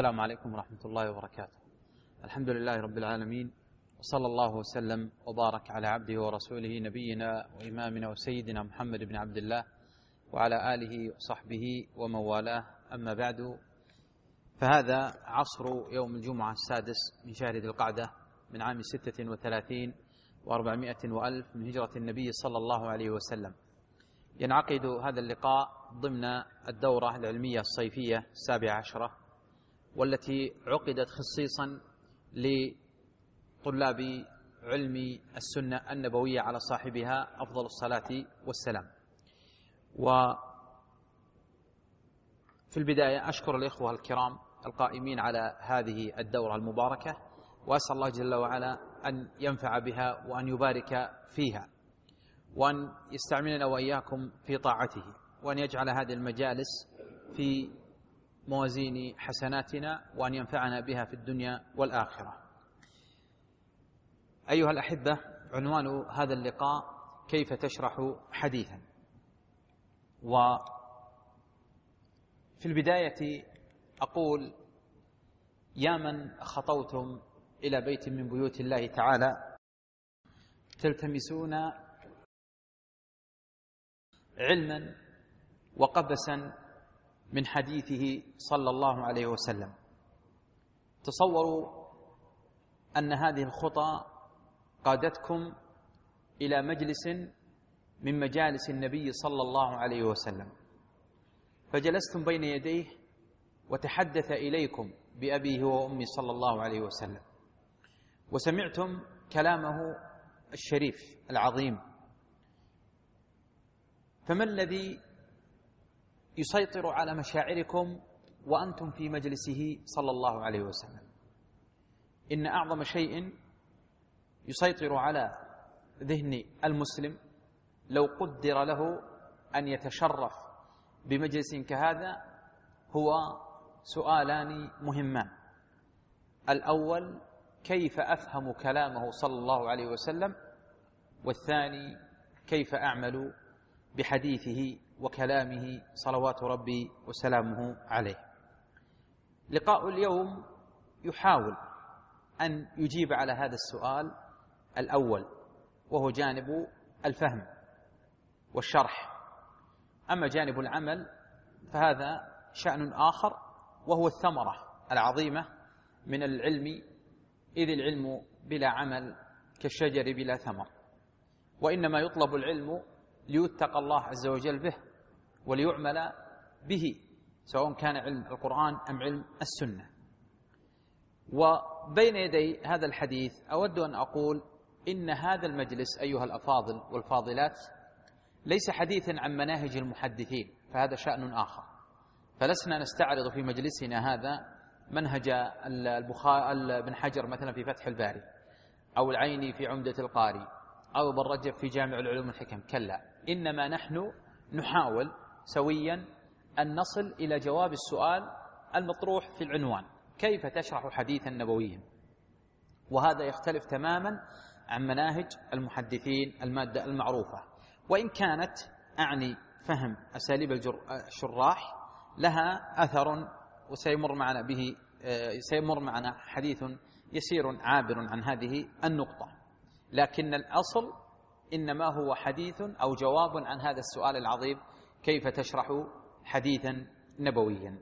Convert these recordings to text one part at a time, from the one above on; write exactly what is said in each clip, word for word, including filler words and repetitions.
السلام عليكم ورحمة الله وبركاته. الحمد لله رب العالمين، وصلى الله وسلم وبارك على عبده ورسوله نبينا وإمامنا وسيدنا محمد بن عبد الله وعلى آله وصحبه ومن والاه، أما بعد، فهذا عصر يوم الجمعة السادس من شهر ذي القعدة من عام ستة وثلاثين وأربعمائة وألف من هجرة النبي صلى الله عليه وسلم. ينعقد هذا اللقاء ضمن الدورة العلمية الصيفية السابعة عشرة، والتي عقدت خصيصا لطلاب علم السنة النبوية على صاحبها أفضل الصلاة والسلام. وفي البداية أشكر الإخوة الكرام القائمين على هذه الدورة المباركة، وأسأل الله جل وعلا أن ينفع بها وأن يبارك فيها، وأن يستعملنا وإياكم في طاعته، وأن يجعل هذه المجالس في موازين حسناتنا، وأن ينفعنا بها في الدنيا والآخرة. أيها الأحبة، عنوان هذا اللقاء: كيف تشرح حديثا. وفي البداية أقول: يا من خطوتم إلى بيت من بيوت الله تعالى تلتمسون علما وقبسا من حديثه صلى الله عليه وسلم، تصوروا أن هذه الخطى قادتكم إلى مجلس من مجالس النبي صلى الله عليه وسلم، فجلستم بين يديه وتحدث إليكم بأبيه وأمي صلى الله عليه وسلم، وسمعتم كلامه الشريف العظيم. فما الذي يسيطر على مشاعركم وأنتم في مجلسه صلى الله عليه وسلم؟ إن أعظم شيء يسيطر على ذهن المسلم لو قدر له أن يتشرف بمجلس كهذا هو سؤالان مهمان: الأول، كيف أفهم كلامه صلى الله عليه وسلم؟ والثاني، كيف أعمل بحديثه وكلامه صلوات ربي وسلامه عليه. لقاء اليوم يحاول أن يجيب على هذا السؤال الأول، وهو جانب الفهم والشرح. أما جانب العمل فهذا شأن آخر، وهو الثمرة العظيمة من العلم، إذ العلم بلا عمل كالشجر بلا ثمر، وإنما يطلب العلم ليتقى الله عز وجل به وليعمل به، سواء كان علم القرآن أم علم السنة. وبين يدي هذا الحديث أود أن أقول إن هذا المجلس أيها الأفاضل والفاضلات ليس حديثا عن مناهج المحدثين، فهذا شأن آخر، فلسنا نستعرض في مجلسنا هذا منهج البخاري ابن حجر مثلا في فتح الباري، أو العيني في عمدة القاري، أو ابن رجب في جامع العلوم الحكم، كلا، إنما نحن نحاول سويا أن نصل إلى جواب السؤال المطروح في العنوان: كيف تشرح حديثا نبويا؟ وهذا يختلف تماما عن مناهج المحدثين المادة المعروفة، وإن كانت أعني فهم أساليب الشراح لها أثر، وسيمر معنا به سيمر معنا حديث يسير عابر عن هذه النقطة، لكن الأصل إنما هو حديث أو جواب عن هذا السؤال العظيم: كيف تشرح حديثا نبويا؟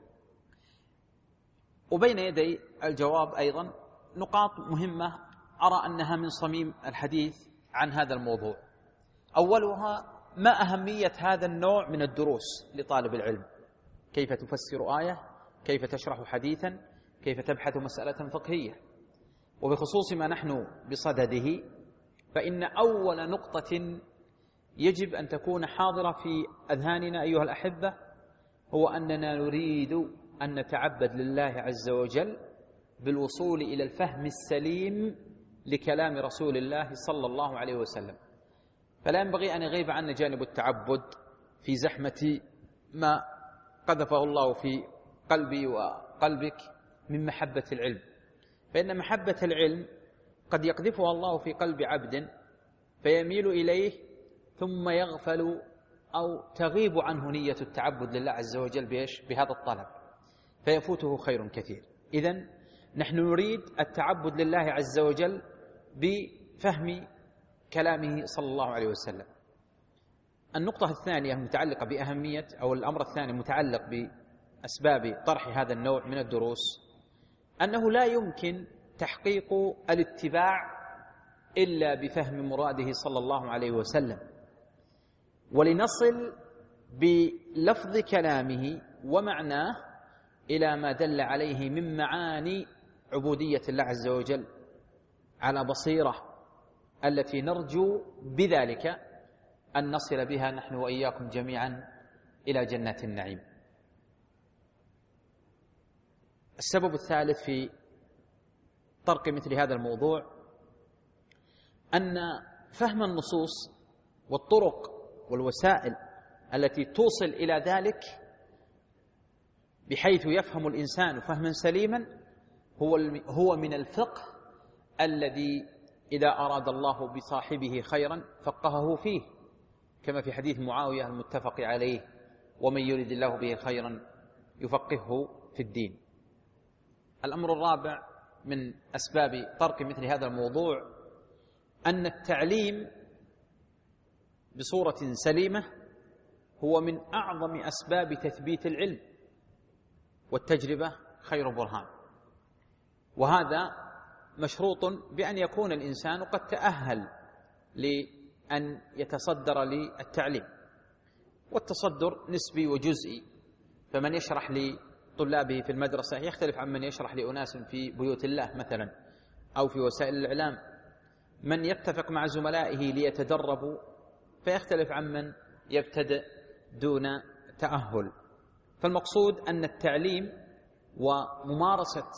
وبين يدي الجواب أيضا نقاط مهمة أرى أنها من صميم الحديث عن هذا الموضوع. أولها: ما أهمية هذا النوع من الدروس لطالب العلم؟ كيف تفسر آية؟ كيف تشرح حديثا؟ كيف تبحث مسألة فقهية؟ وبخصوص ما نحن بصدده، فإن أول نقطة يجب أن تكون حاضرة في أذهاننا أيها الأحبة هو أننا نريد أن نتعبد لله عز وجل بالوصول إلى الفهم السليم لكلام رسول الله صلى الله عليه وسلم. فلا ينبغي أن يغيب عنا جانب التعبد في زحمة ما قذفه الله في قلبي وقلبك من محبة العلم، فإن محبة العلم قد يقذفها الله في قلب عبد فيميل إليه ثم يغفل أو تغيب عنه نية التعبد لله عز وجل بهذا الطلب، فيفوته خير كثير. إذن نحن نريد التعبد لله عز وجل بفهم كلامه صلى الله عليه وسلم. النقطة الثانية المتعلقة بأهمية، أو الأمر الثاني المتعلق بأسباب طرح هذا النوع من الدروس، أنه لا يمكن تحقيق الاتباع إلا بفهم مراده صلى الله عليه وسلم، ولنصل بلفظ كلامه ومعناه إلى ما دل عليه من معاني عبودية الله عز وجل على بصيرة، التي نرجو بذلك أن نصل بها نحن وإياكم جميعا إلى جنات النعيم. السبب الثالث في طرق مثل هذا الموضوع أن فهم النصوص والطرق والوسائل التي توصل إلى ذلك بحيث يفهم الإنسان فهما سليما هو هو من الفقه الذي إذا أراد الله بصاحبه خيرا فقهه فيه، كما في حديث معاوية المتفق عليه: ومن يريد الله به خيرا يفقهه في الدين. الأمر الرابع من أسباب طرق مثل هذا الموضوع أن التعليم بصورة سليمة هو من أعظم أسباب تثبيت العلم، والتجربة خير برهان، وهذا مشروط بأن يكون الإنسان قد تأهل لأن يتصدر للتعليم، والتصدر نسبي وجزئي، فمن يشرح لطلابه في المدرسة يختلف عن من يشرح لأناس في بيوت الله مثلا أو في وسائل الإعلام، من يتفق مع زملائه ليتدربوا فيختلف عن من يبتدئ دون تأهل. فالمقصود أن التعليم وممارسة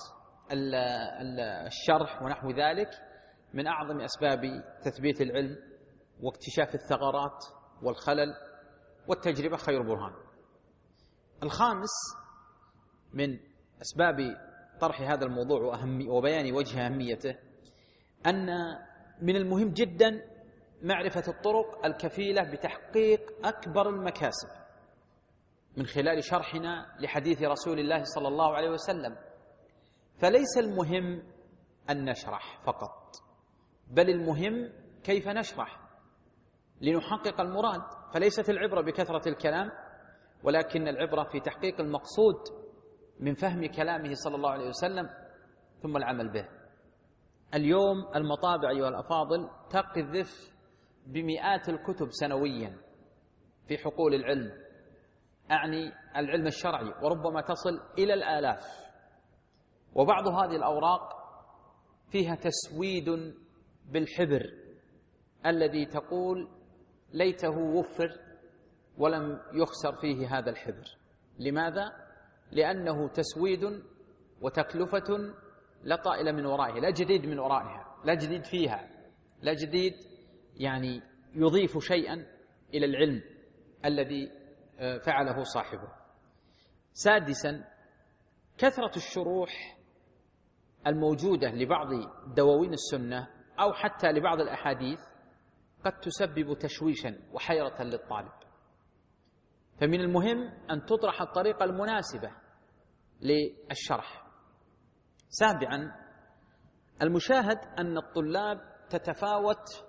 الشرح ونحو ذلك من أعظم أسباب تثبيت العلم واكتشاف الثغرات والخلل، والتجربة خير برهان. الخامس من أسباب طرح هذا الموضوع وبيان وجه أهميته أن من المهم جدا معرفة الطرق الكفيلة بتحقيق أكبر المكاسب من خلال شرحنا لحديث رسول الله صلى الله عليه وسلم. فليس المهم أن نشرح فقط، بل المهم كيف نشرح لنحقق المراد. فليست العبرة بكثرة الكلام، ولكن العبرة في تحقيق المقصود من فهم كلامه صلى الله عليه وسلم ثم العمل به. اليوم المطابع أيها الأفاضل تقذف بمئات الكتب سنويا في حقول العلم، أعني العلم الشرعي، وربما تصل إلى الآلاف، وبعض هذه الأوراق فيها تسويد بالحبر الذي تقول ليته وفر ولم يخسر فيه هذا الحبر. لماذا؟ لأنه تسويد وتكلفة لا طائل من ورائها، لا جديد من ورائها، لا جديد فيها، لا جديد يعني يضيف شيئا إلى العلم الذي فعله صاحبه. سادسا، كثرة الشروح الموجودة لبعض دواوين السنة أو حتى لبعض الأحاديث قد تسبب تشويشا وحيرة للطالب، فمن المهم أن تطرح الطريقة المناسبة للشرح. سابعا، المشاهد أن الطلاب تتفاوت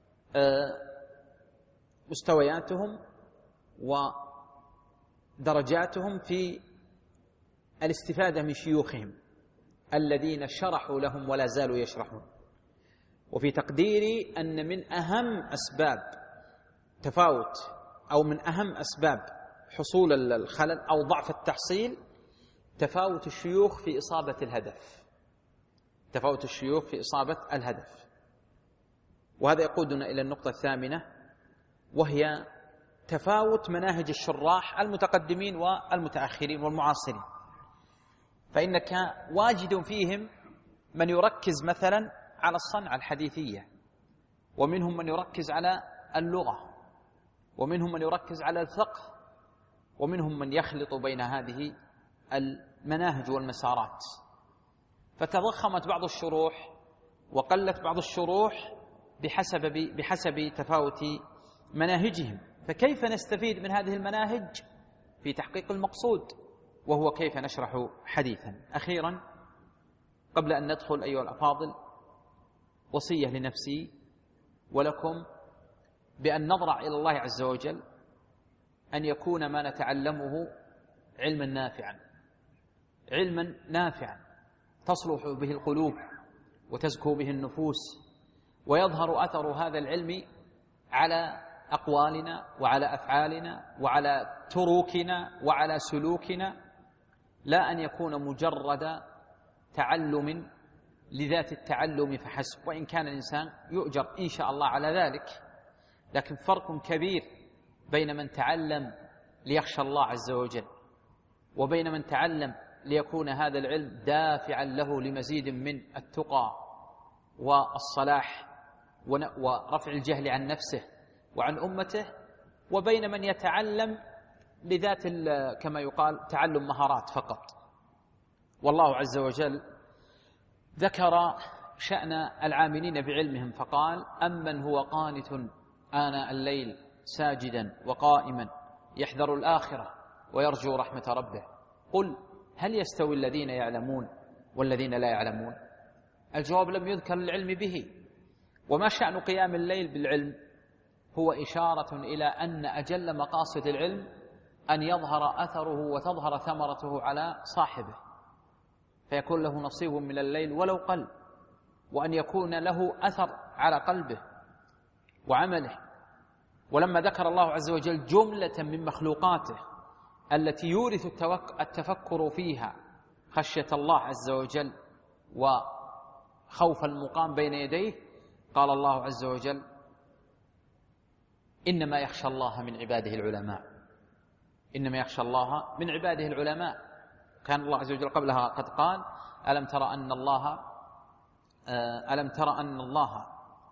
مستوياتهم ودرجاتهم في الاستفادة من شيوخهم الذين شرحوا لهم ولا زالوا يشرحون. وفي تقديري أن من أهم أسباب تفاوت أو من أهم أسباب حصول الخلل أو ضعف التحصيل تفاوت الشيوخ في إصابة الهدف، تفاوت الشيوخ في إصابة الهدف. وهذا يقودنا إلى النقطة الثامنة، وهي تفاوت مناهج الشراح المتقدمين والمتأخرين والمعاصرين. فإنك واجد فيهم من يركز مثلا على الصنعة الحديثية، ومنهم من يركز على اللغة، ومنهم من يركز على الفقه، ومنهم من يخلط بين هذه المناهج والمسارات، فتضخمت بعض الشروح وقلت بعض الشروح بحسب بحسب تفاوت مناهجهم. فكيف نستفيد من هذه المناهج في تحقيق المقصود، وهو كيف نشرح حديثا؟ أخيرا، قبل أن ندخل أيها الأفاضل وصية لنفسي ولكم بأن نضرع إلى الله عز وجل أن يكون ما نتعلمه علما نافعا، علما نافعا تصلح به القلوب وتزكو به النفوس، ويظهر أثر هذا العلم على أقوالنا وعلى أفعالنا وعلى تروكنا وعلى سلوكنا، لا أن يكون مجرد تعلم لذات التعلم فحسب، وإن كان الإنسان يؤجر إن شاء الله على ذلك، لكن فرق كبير بين من تعلم ليخشى الله عز وجل وبين من تعلم ليكون هذا العلم دافعا له لمزيد من التقى والصلاح ورفع الجهل عن نفسه وعن أمته، وبين من يتعلم لذات كما يقال تعلم مهارات فقط. والله عز وجل ذكر شأن العاملين بعلمهم فقال: أمن هو قانت آناء الليل ساجدا وقائما يحذر الآخرة ويرجو رحمة ربه قل هل يستوي الذين يعلمون والذين لا يعلمون؟ الجواب لم يذكر العلم به. وما شأن قيام الليل بالعلم؟ هو إشارة إلى أن أجل مقاصد العلم أن يظهر أثره وتظهر ثمرته على صاحبه، فيكون له نصيب من الليل ولو قل، وأن يكون له أثر على قلبه وعمله. ولما ذكر الله عز وجل جملة من مخلوقاته التي يورث التفكر فيها خشية الله عز وجل وخوف المقام بين يديه، قال الله عز وجل: إنما يخشى الله من عباده العلماء. إنما يخشى الله من عباده العلماء. كان الله عز وجل قبلها قد قال: ألم ترى أن الله ألم ترى أن الله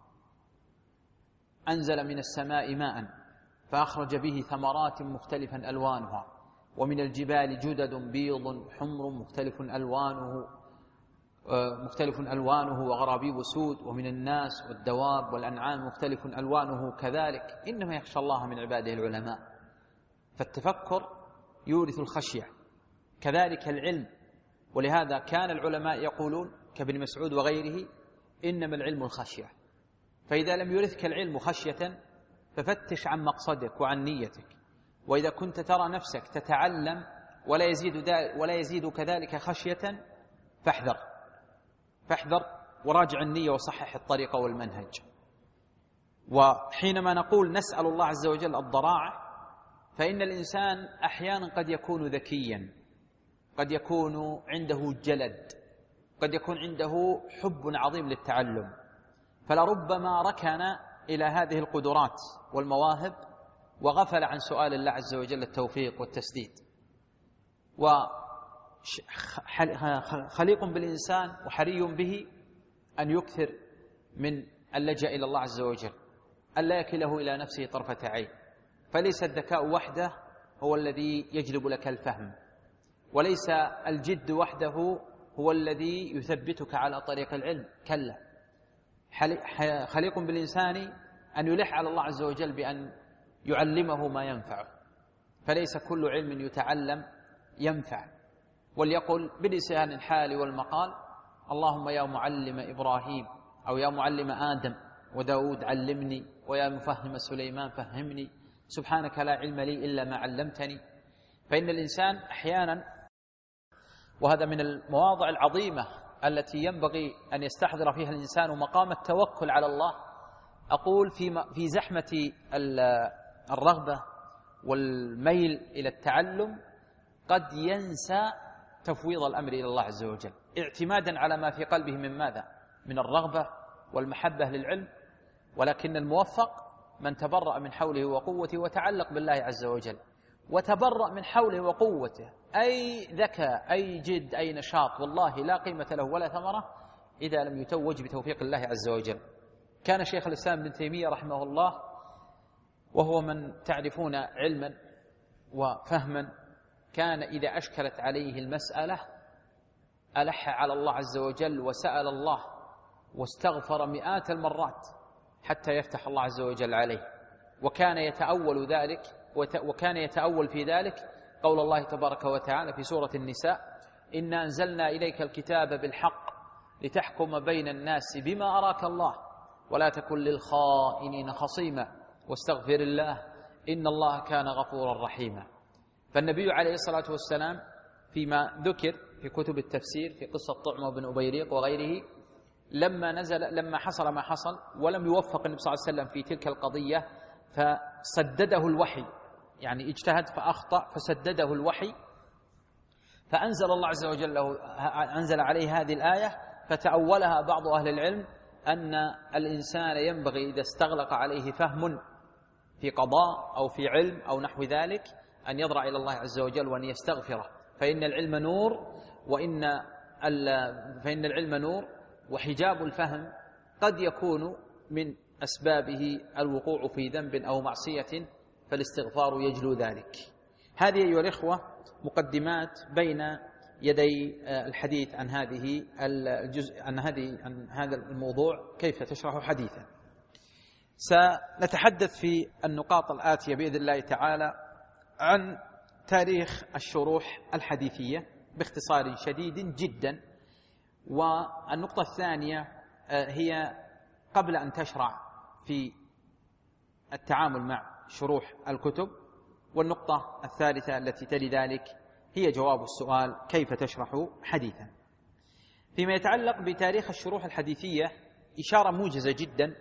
أنزل من السماء ماء فأخرج به ثمرات مختلفا ألوانها ومن الجبال جدد بيض حمر مختلف ألوانه مختلف ألوانه وغرابيب سود ومن الناس والدواب والأنعام مختلف ألوانه كذلك إنما يخشى الله من عباده العلماء. فالتفكر يورث الخشية، كذلك العلم. ولهذا كان العلماء يقولون كابن مسعود وغيره: إنما العلم الخشية. فإذا لم يورثك العلم خشية ففتش عن مقصدك وعن نيتك، وإذا كنت ترى نفسك تتعلم ولا يزيد ولا يزيدك ذلك خشية فاحذر فاحذر وراجع النية وصحح الطريقة والمنهج. وحينما نقول نسأل الله عز وجل الضراعة، فإن الإنسان أحيانا قد يكون ذكيا، قد يكون عنده جلد، قد يكون عنده حب عظيم للتعلم، فلربما ركن إلى هذه القدرات والمواهب وغفل عن سؤال الله عز وجل التوفيق والتسديد. وخليق بالإنسان وحري به أن يكثر من اللجأ إلى الله عز وجل، ألا يكله إلى نفسه طرفة عين. فليس الذكاء وحده هو الذي يجلب لك الفهم، وليس الجد وحده هو الذي يثبتك على طريق العلم، كلا. خليق بالإنسان أن يلح على الله عز وجل بأن يعلمه ما ينفعه، فليس كل علم يتعلم ينفع. وليقل بلسان الحال والمقال: اللهم يا معلم إبراهيم أو يا معلم آدم وداود علمني، ويا مفهم سليمان فهمني، سبحانك لا علم لي إلا ما علمتني. فإن الإنسان أحيانا، وهذا من المواضع العظيمة التي ينبغي أن يستحضر فيها الإنسان مقام التوكل على الله، أقول في في زحمة الرغبة والميل إلى التعلم قد ينسى تفويض الأمر إلى الله عز وجل، اعتمادا على ما في قلبه من ماذا؟ من الرغبة والمحبة للعلم. ولكن الموفق من تبرأ من حوله وقوته وتعلق بالله عز وجل، وتبرأ من حوله وقوته، أي ذكاء أي جد أي نشاط، والله لا قيمة له ولا ثمرة إذا لم يتوج بتوفيق الله عز وجل. كان شيخ الإسلام ابن تيمية رحمه الله، وهو من تعرفون علما وفهما، كان إذا أشكلت عليه المسألة ألح على الله عز وجل وسأل الله واستغفر مئات المرات حتى يفتح الله عز وجل عليه. وكان يتأول ذلك وكان يتأول في ذلك قول الله تبارك وتعالى في سورة النساء: إنا أنزلنا إليك الكتاب بالحق لتحكم بين الناس بما أراك الله ولا تكن للخائنين خصيما واستغفر الله إن الله كان غفورا رحيما. فالنبي عليه الصلاة والسلام فيما ذكر في كتب التفسير في قصة طعمة بن أبيريق وغيره، لما نزل لما حصل ما حصل ولم يوفق النبي صلى الله عليه وسلم في تلك القضية فسدده الوحي، يعني اجتهد فأخطأ فسدده الوحي، فأنزل الله عز وجل له أنزل عليه هذه الآية، فتأولها بعض أهل العلم أن الإنسان ينبغي إذا استغلق عليه فهم في قضاء أو في علم أو نحو ذلك أن يضرع إلى الله عز وجل وأن يستغفره، فإن العلم نور، وإن فإن العلم نور وحجاب الفهم قد يكون من أسبابه الوقوع في ذنب أو معصية، فالاستغفار يجلو ذلك. هذه أيها الإخوة مقدمات بين يدي الحديث عن هذه الجزء عن هذه عن هذا الموضوع كيف تشرح حديثا. سنتحدث في النقاط الآتية بإذن الله تعالى عن تاريخ الشروح الحديثية باختصار شديد جدا. والنقطة الثانية هي قبل أن تشرع في التعامل مع شروح الكتب، والنقطة الثالثة التي تلي ذلك هي جواب السؤال كيف تشرح حديثا. فيما يتعلق بتاريخ الشروح الحديثية إشارة موجزة جدا.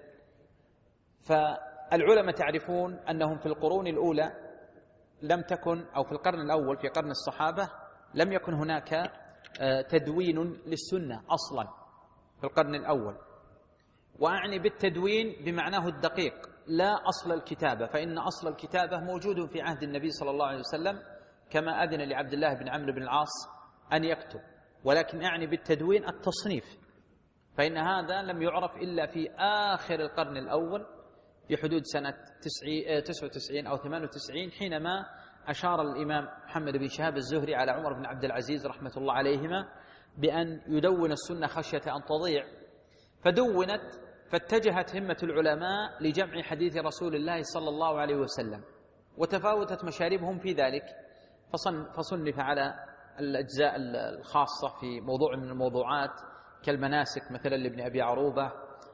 فالعلماء تعرفون أنهم في القرون الأولى لم تكن، أو في القرن الأول في قرن الصحابة لم يكن هناك تدوين للسنة أصلا في القرن الأول، وأعني بالتدوين بمعناه الدقيق لا أصل الكتابة، فإن أصل الكتابة موجود في عهد النبي صلى الله عليه وسلم كما أذن لعبد الله بن عمرو بن العاص أن يكتب، ولكن أعني بالتدوين التصنيف، فإن هذا لم يعرف إلا في آخر القرن الأول في حدود سنة تسعة وتسعين أو ثمانية وتسعين، حينما أشار الإمام محمد بن شهاب الزهري على عمر بن عبد العزيز رحمة الله عليهما بأن يدون السنة خشية أن تضيع، فدونت، فاتجهت همة العلماء لجمع حديث رسول الله صلى الله عليه وسلم، وتفاوتت مشاربهم في ذلك، فصنف على الأجزاء الخاصة في موضوع من الموضوعات كالمناسك مثلا لابن أبي عروبة،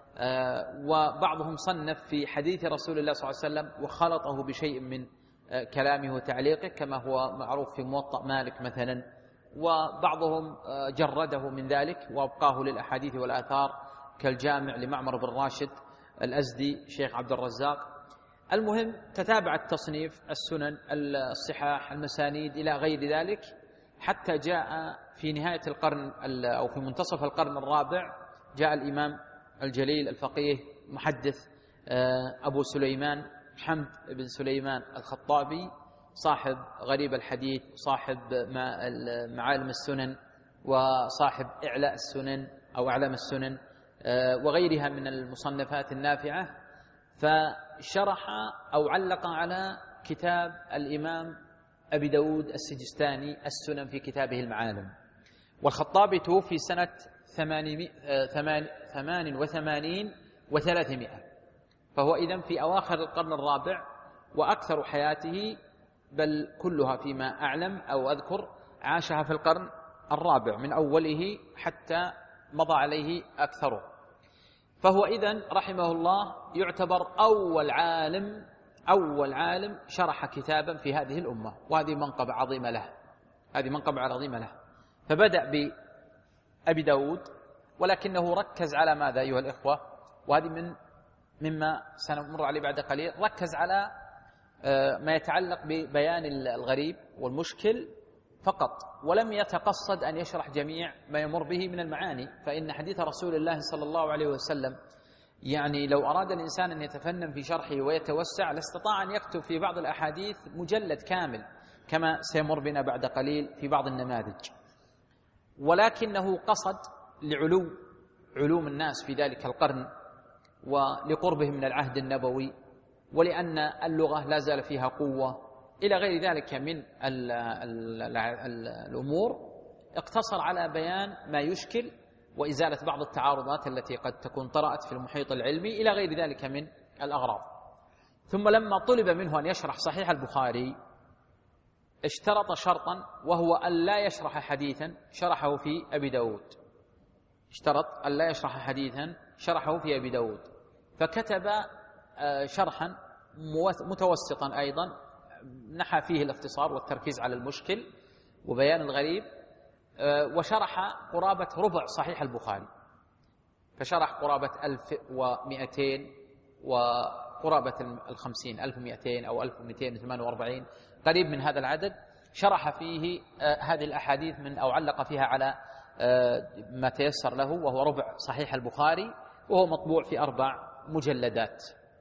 وبعضهم صنف في حديث رسول الله صلى الله عليه وسلم وخلطه بشيء من كلامه وتعليقه كما هو معروف في موطأ مالك مثلا، وبعضهم جرده من ذلك وأبقاه للأحاديث والآثار كالجامع لمعمر بن راشد الأزدي شيخ عبد الرزاق. المهم تتابع التصنيف السنن الصحاح المسانيد إلى غير ذلك، حتى جاء في نهاية القرن أو في منتصف القرن الرابع جاء الإمام الجليل الفقيه محدث أبو سليمان حمد بن سليمان الخطابي صاحب غريب الحديث، صاحب معالم السنن، وصاحب إعلاء السنن أو أعلام السنن وغيرها من المصنفات النافعة، فشرح أو علق على كتاب الإمام أبي داود السجستاني السنن في كتابه المعالم. والخطابي توفي سنة ثمان وثمانين وثلاثمائة، فهو إذن في أواخر القرن الرابع، وأكثر حياته بل كلها فيما أعلم أو أذكر عاشها في القرن الرابع من أوله حتى مضى عليه أكثره. فهو إذن رحمه الله يعتبر أول عالم أول عالم شرح كتابا في هذه الأمة، وهذه منقبة عظيمة له هذه منقبة عظيمة له فبدأ بأبي داود، ولكنه ركز على ماذا أيها الإخوة؟ وهذه من مما سنمر عليه بعد قليل، ركز على ما يتعلق ببيان الغريب والمشكل فقط، ولم يتقصد أن يشرح جميع ما يمر به من المعاني، فإن حديث رسول الله صلى الله عليه وسلم يعني لو أراد الإنسان أن يتفنن في شرحه ويتوسع لاستطاع أن يكتب في بعض الأحاديث مجلد كامل كما سيمر بنا بعد قليل في بعض النماذج، ولكنه قصد لعلو علوم الناس في ذلك القرن ولقربهم من العهد النبوي، ولأن اللغة لا زال فيها قوة إلى غير ذلك من ال ال ال الأمور، اقتصر على بيان ما يشكل وإزالة بعض التعارضات التي قد تكون طرأت في المحيط العلمي إلى غير ذلك من الأغراض. ثم لما طلب منه أن يشرح صحيح البخاري اشترط شرطا، وهو أن لا يشرح حديثا شرحه في أبي داود، اشترط أن لا يشرح حديثا شرحه في أبي داود، فكتب شرحا متوسطا أيضا نحى فيه الاختصار والتركيز على المشكل وبيان الغريب، وشرح قرابة ربع صحيح البخاري، فشرح قرابة ألف ومئتين وقرابة الخمسين، ألف ومئتين أو ألف ومئتين وثمانية وأربعين، قريب من هذا العدد. شرح فيه هذه الأحاديث من أو علق فيها على ما تيسر له، وهو ربع صحيح البخاري، وهو مطبوع في أربع مجلدات.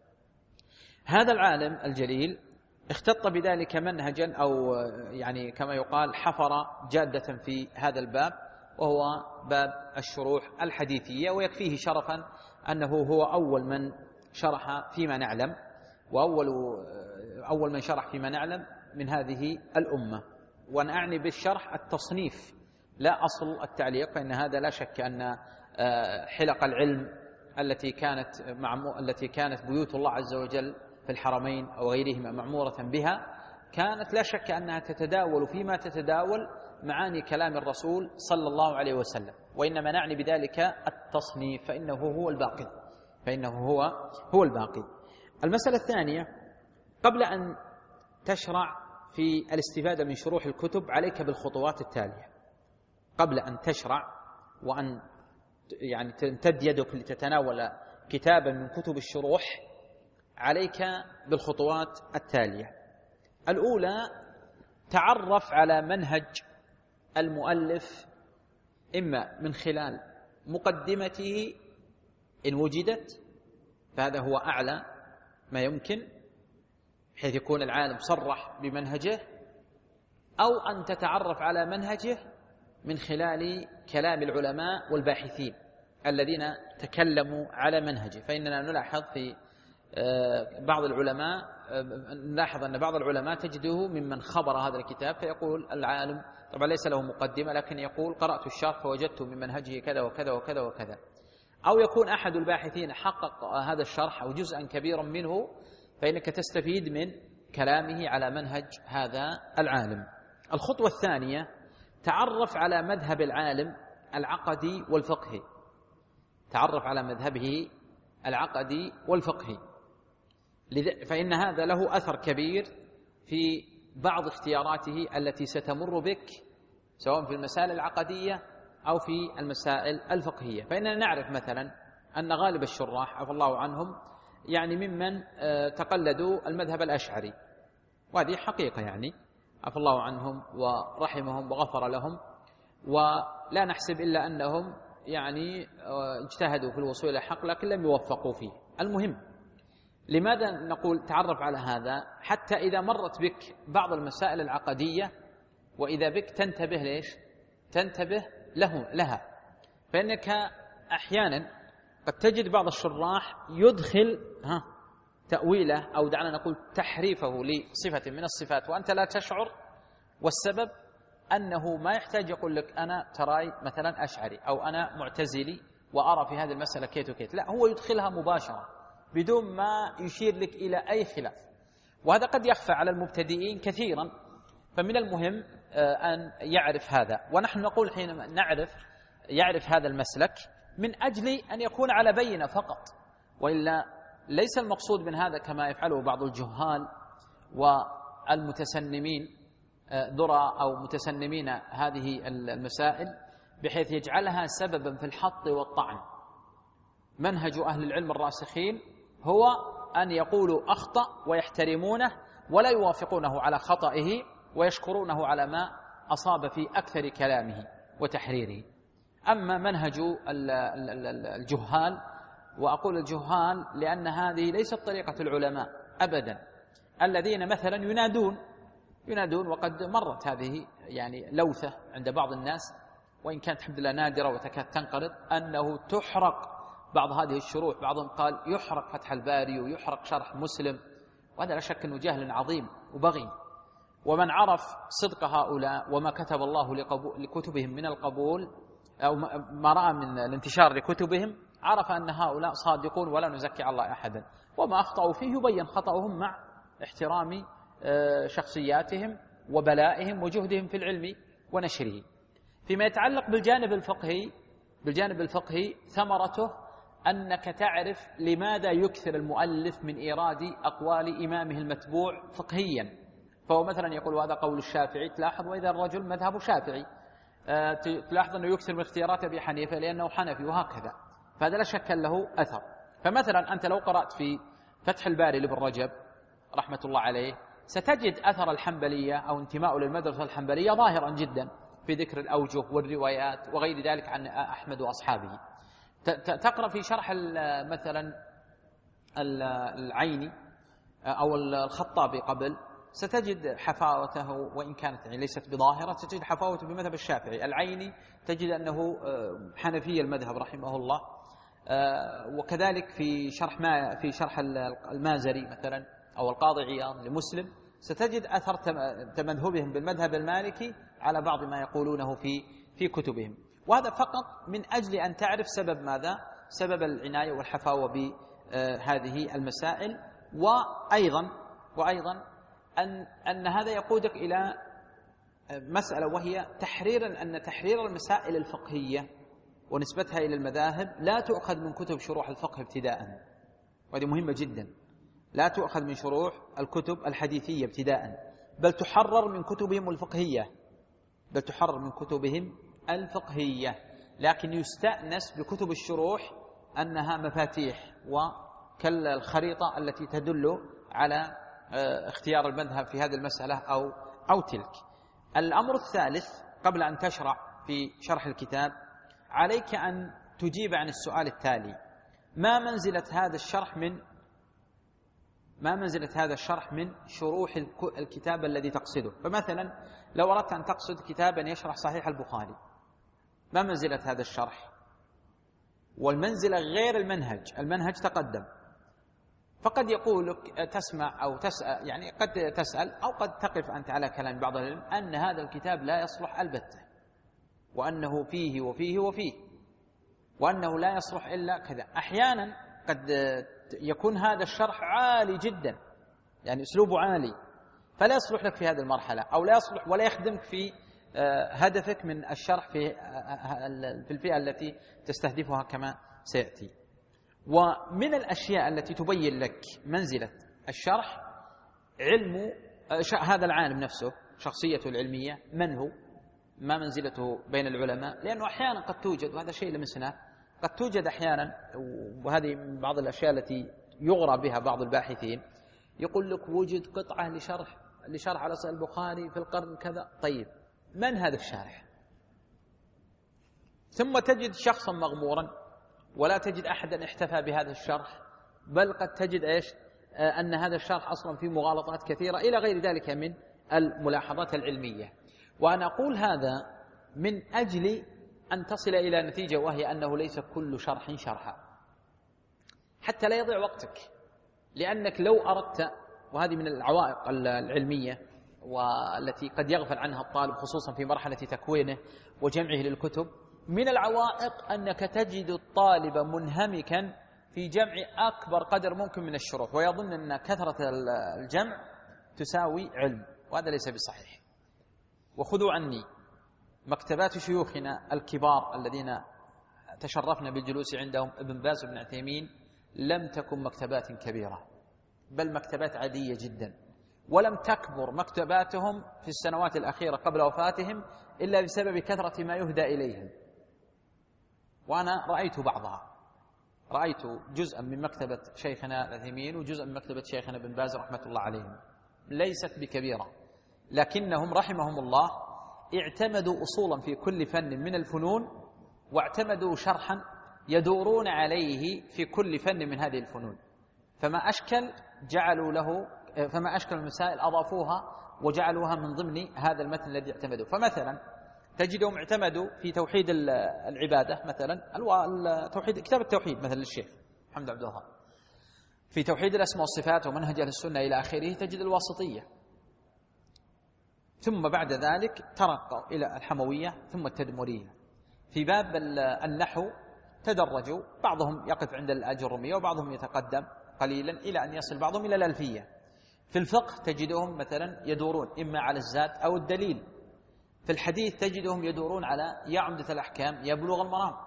هذا العالم الجليل اختط بذلك منهجا أو يعني كما يقال حفر جادة في هذا الباب، وهو باب الشروح الحديثية، ويكفيه شرفا أنه هو أول من شرح فيما نعلم، وأول أول من شرح فيما نعلم من هذه الأمة. وأنا أعني بالشرح التصنيف لا أصل التعليق، فإن هذا لا شك أن حلق العلم التي كانت معمو التي كانت بيوت الله عز وجل في الحرمين أو غيرهما معمورة بها، كانت لا شك أنها تتداول فيما تتداول معاني كلام الرسول صلى الله عليه وسلم، وإنما نعني بذلك التصنيف، فإنه هو الباقي فإنه هو هو الباقي. المسألة الثانية، قبل أن تشرع في الاستفادة من شروح الكتب عليك بالخطوات التالية. قبل أن تشرع وأن يعني تمتد يدك لتتناول كتابا من كتب الشروح عليك بالخطوات التالية. الأولى، تعرف على منهج المؤلف، إما من خلال مقدمته إن وجدت، فهذا هو أعلى ما يمكن حيث يكون العالم صرح بمنهجه، أو أن تتعرف على منهجه من خلال كلام العلماء والباحثين الذين تكلموا على منهجه. فإننا نلاحظ في بعض العلماء نلاحظ أن بعض العلماء تجده ممن خبر هذا الكتاب فيقول العالم طبعا ليس له مقدمة، لكن يقول قرأت الشرح فوجدت من منهجه كذا وكذا وكذا وكذا، أو يكون أحد الباحثين حقق هذا الشرح أو جزءا كبيرا منه، فإنك تستفيد من كلامه على منهج هذا العالم. الخطوة الثانية، تعرف على مذهب العالم العقدي والفقهي، تعرف على مذهبه العقدي والفقهي، فإن هذا له أثر كبير في بعض اختياراته التي ستمر بك سواء في المسائل العقدية أو في المسائل الفقهية. فإننا نعرف مثلا أن غالب الشراح عفى الله عنهم يعني ممن تقلدوا المذهب الأشعري، وهذه حقيقة يعني عفى الله عنهم ورحمهم وغفر لهم، ولا نحسب إلا أنهم يعني اجتهدوا في الوصول إلى الحق لكن لم يوفقوا فيه. المهم، لماذا نقول تعرف على هذا؟ حتى إذا مرت بك بعض المسائل العقدية وإذا بك تنتبه ليش؟ تنتبه له لها، فإنك أحيانا قد تجد بعض الشراح يدخل ها تأويله أو دعنا نقول تحريفه لصفة من الصفات وأنت لا تشعر، والسبب أنه ما يحتاج يقول لك أنا تراي مثلا أشعري أو أنا معتزلي وأرى في هذه المسألة كيت وكيت، لا، هو يدخلها مباشرة بدون ما يشير لك إلى أي خلاف، وهذا قد يخفى على المبتدئين كثيرا. فمن المهم أن يعرف هذا، ونحن نقول حينما نعرف يعرف هذا المسلك من أجل أن يكون على بينة فقط، وإلا ليس المقصود من هذا كما يفعله بعض الجهال والمتسنمين ذرى أو متسنمين هذه المسائل بحيث يجعلها سببا في الحط والطعن. منهج أهل العلم الراسخين هو أن يقولوا أخطأ ويحترمونه ولا يوافقونه على خطئه ويشكرونه على ما أصاب في أكثر كلامه وتحريره. أما منهج الجهال، وأقول الجهال لأن هذه ليست طريقة العلماء أبدا، الذين مثلا ينادون ينادون وقد مرت هذه يعني لوثة عند بعض الناس، وإن كانت الحمد لله نادرة وتكاد تنقرض، أنه تحرق بعض هذه الشروح. بعضهم قال يحرق فتح الباري ويحرق شرح مسلم، وهذا لا شك أنه جهل عظيم وبغي. ومن عرف صدق هؤلاء وما كتب الله لكتبهم من القبول أو ما رأى من الانتشار لكتبهم عرف أن هؤلاء صادقون ولا نزكي على الله أحدا، وما أخطأوا فيه يبين خطأهم مع احترام شخصياتهم وبلائهم وجهدهم في العلم ونشره. فيما يتعلق بالجانب الفقهي بالجانب الفقهي ثمرته أنك تعرف لماذا يكثر المؤلف من إيراد أقوال إمامه المتبوع فقهيا. فهو مثلا يقول هذا قول الشافعي، تلاحظ وإذا الرجل مذهب شافعي تلاحظ أنه يكثر من اختيارات أبي حنيفة لأنه حنفي، وهكذا. فهذا لا شك له أثر. فمثلا أنت لو قرأت في فتح الباري لابن رجب رحمة الله عليه ستجد أثر الحنبلية أو انتماء للمدرسة الحنبلية ظاهرا جدا في ذكر الأوجه والروايات وغير ذلك عن أحمد وأصحابه. تقرأ في شرح مثلا العيني أو الخطابي قبل ستجد حفاوته، وإن كانت ليست بظاهرة تجد حفاوته في مذهب الشافعي. العيني تجد أنه حنفي المذهب رحمه الله. وكذلك في شرح ما في شرح المازري مثلا أو القاضي عياض لمسلم ستجد أثر تمذهبهم بالمذهب المالكي على بعض ما يقولونه في في كتبهم. وهذا فقط من أجل أن تعرف سبب ماذا؟ سبب العناية والحفاوة بهذه المسائل. وأيضا وأيضا أن أن هذا يقودك إلى مسألة، وهي تحرير أن تحرير المسائل الفقهية ونسبتها إلى المذاهب لا تؤخذ من كتب شروح الفقه ابتداء، وهذه مهمة جدا. لا تؤخذ من شروح الكتب الحديثية ابتداء، بل تحرر من كتبهم الفقهية بل تحرر من كتبهم الفقهية لكن يستأنس بكتب الشروح أنها مفاتيح وكالخريطة التي تدل على اختيار المذهب في هذه المسألة أو أو تلك. الأمر الثالث قبل أن تشرع في شرح الكتاب عليك أن تجيب عن السؤال التالي: ما منزلة هذا الشرح من ما منزلة هذا الشرح من شروح الكتاب الذي تقصده؟ فمثلا لو أردت أن تقصد كتابا يشرح صحيح البخاري، ما منزلة هذا الشرح؟ والمنزلة غير المنهج، المنهج تقدم. فقد يقول لك تسمع أو تسأل، يعني قد تسأل أو قد تقف أنت على كلام بعض العلم أن هذا الكتاب لا يصلح البتة، وأنه فيه وفيه وفيه، وأنه لا يصلح إلا كذا. أحيانا قد يكون هذا الشرح عالي جدا، يعني أسلوبه عالي، فلا يصلح لك في هذه المرحلة، أو لا يصلح ولا يخدمك في هدفك من الشرح في في الفئة التي تستهدفها كما سيأتي. ومن الأشياء التي تبين لك منزلة الشرح علم هذا العالم نفسه، شخصيته العلمية، من هو، ما منزلته بين العلماء. لأنه أحيانا قد توجد، وهذا شيء لمسناه، قد توجد أحيانا، وهذه من بعض الأشياء التي يغرى بها بعض الباحثين، يقول لك وجد قطعة لشرح لشرح على صحيح البخاري في القرن كذا. طيب من هذا الشارح؟ ثم تجد شخصا مغمورا ولا تجد أحدا احتفى بهذا الشرح، بل قد تجد إيش؟ أن هذا الشرح أصلا فيه مغالطات كثيرة إلى غير ذلك من الملاحظات العلمية. وأنا أقول هذا من أجل أن تصل إلى نتيجة، وهي أنه ليس كل شرح شرحا، حتى لا يضيع وقتك. لأنك لو أردت، وهذه من العوائق العلمية والتي قد يغفل عنها الطالب خصوصا في مرحلة تكوينه وجمعه للكتب، من العوائق أنك تجد الطالب منهمكا في جمع أكبر قدر ممكن من الشروح، ويظن أن كثرة الجمع تساوي علم، وهذا ليس بصحيح. وخذوا عني مكتبات شيوخنا الكبار الذين تشرفنا بالجلوس عندهم، ابن باز وابن عثيمين، لم تكن مكتبات كبيرة، بل مكتبات عادية جدا. ولم تكبر مكتباتهم في السنوات الأخيرة قبل وفاتهم إلا بسبب كثرة ما يهدى إليهم. وأنا رأيت بعضها، رأيت جزءا من مكتبة شيخنا العثيمين وجزءا من مكتبة شيخنا ابن باز رحمة الله عليهم، ليست بكبيرة، لكنهم رحمهم الله اعتمدوا أصولا في كل فن من الفنون، واعتمدوا شرحا يدورون عليه في كل فن من هذه الفنون. فما أشكل جعلوا له فما أشكل المسائل أضافوها وجعلوها من ضمن هذا المتن الذي اعتمدوا. فمثلا تجدهم اعتمدوا في توحيد العبادة، مثلا توحيد كتاب التوحيد مثلا للشيخ محمد عبد الوهاب، في توحيد الأسماء والصفات ومنهج أهل السنة إلى آخره تجد الواسطية. ثم بعد ذلك ترقوا إلى الحموية ثم التدمرية. في باب النحو تدرجوا، بعضهم يقف عند الأجرمية وبعضهم يتقدم قليلا إلى أن يصل بعضهم إلى الألفية. في الفقه تجدهم مثلا يدورون إما على الزاد أو الدليل. في الحديث تجدهم يدورون على يا عمدة الأحكام يا بلوغ المرام.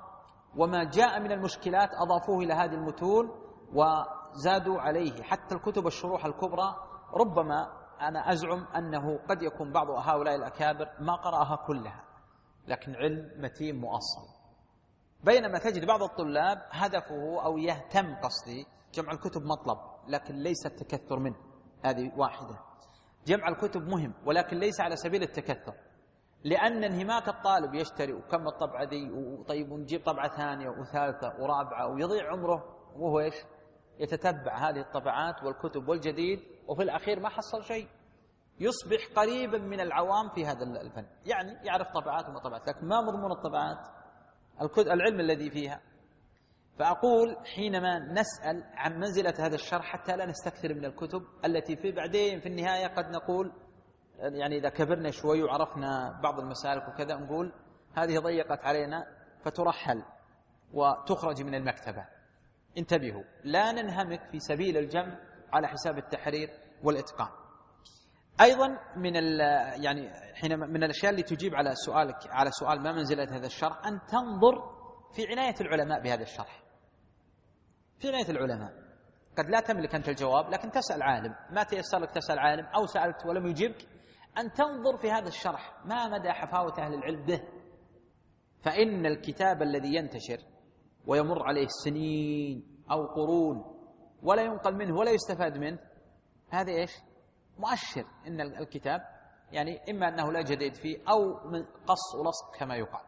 وما جاء من المشكلات أضافوه إلى هذه المتون وزادوا عليه. حتى الكتب الشروح الكبرى ربما أنا أزعم أنه قد يكون بعض هؤلاء الأكابر ما قرأها كلها، لكن علم متين مؤصل. بينما تجد بعض الطلاب هدفه أو يهتم قصدي جمع الكتب مطلب لكن ليس التكثر منه، هذه واحدة. جمع الكتب مهم ولكن ليس على سبيل التكثر، لأن انهماك الطالب يشتري وكم الطبعة دي وطيب ونجيب طبعة ثانية وثالثة ورابعة ويضيع عمره وهو إيش يتتبع هذه الطبعات والكتب والجديد، وفي الأخير ما حصل شيء، يصبح قريبا من العوام في هذا الفن، يعني يعرف طبعات وما طبعات لكن ما مضمون الطبعات العلم الذي فيها. فأقول حينما نسأل عن منزلة هذا الشرح حتى لا نستكثر من الكتب التي في بعدين في النهاية قد نقول يعني إذا كبرنا شوي وعرفنا بعض المسالك وكذا نقول هذه ضيقت علينا فترحل وتخرج من المكتبة. انتبهوا، لا ننهمك في سبيل الجمع على حساب التحرير والإتقان. أيضا من يعني حينما من الأشياء اللي تجيب على سؤالك على سؤال ما منزلة هذا الشرح أن تنظر في عناية العلماء بهذا الشرح. في عناية العلماء قد لا تملك أنت الجواب لكن تسأل عالم، ما تيسر لك تسأل عالم أو سألت ولم يجبك أن تنظر في هذا الشرح ما مدى حفاوة أهل العلم به. فإن الكتاب الذي ينتشر ويمر عليه سنين أو قرون ولا ينقل منه ولا يستفاد منه، هذا إيش مؤشر إن الكتاب يعني إما أنه لا جديد فيه أو من قص ولصق كما يقال.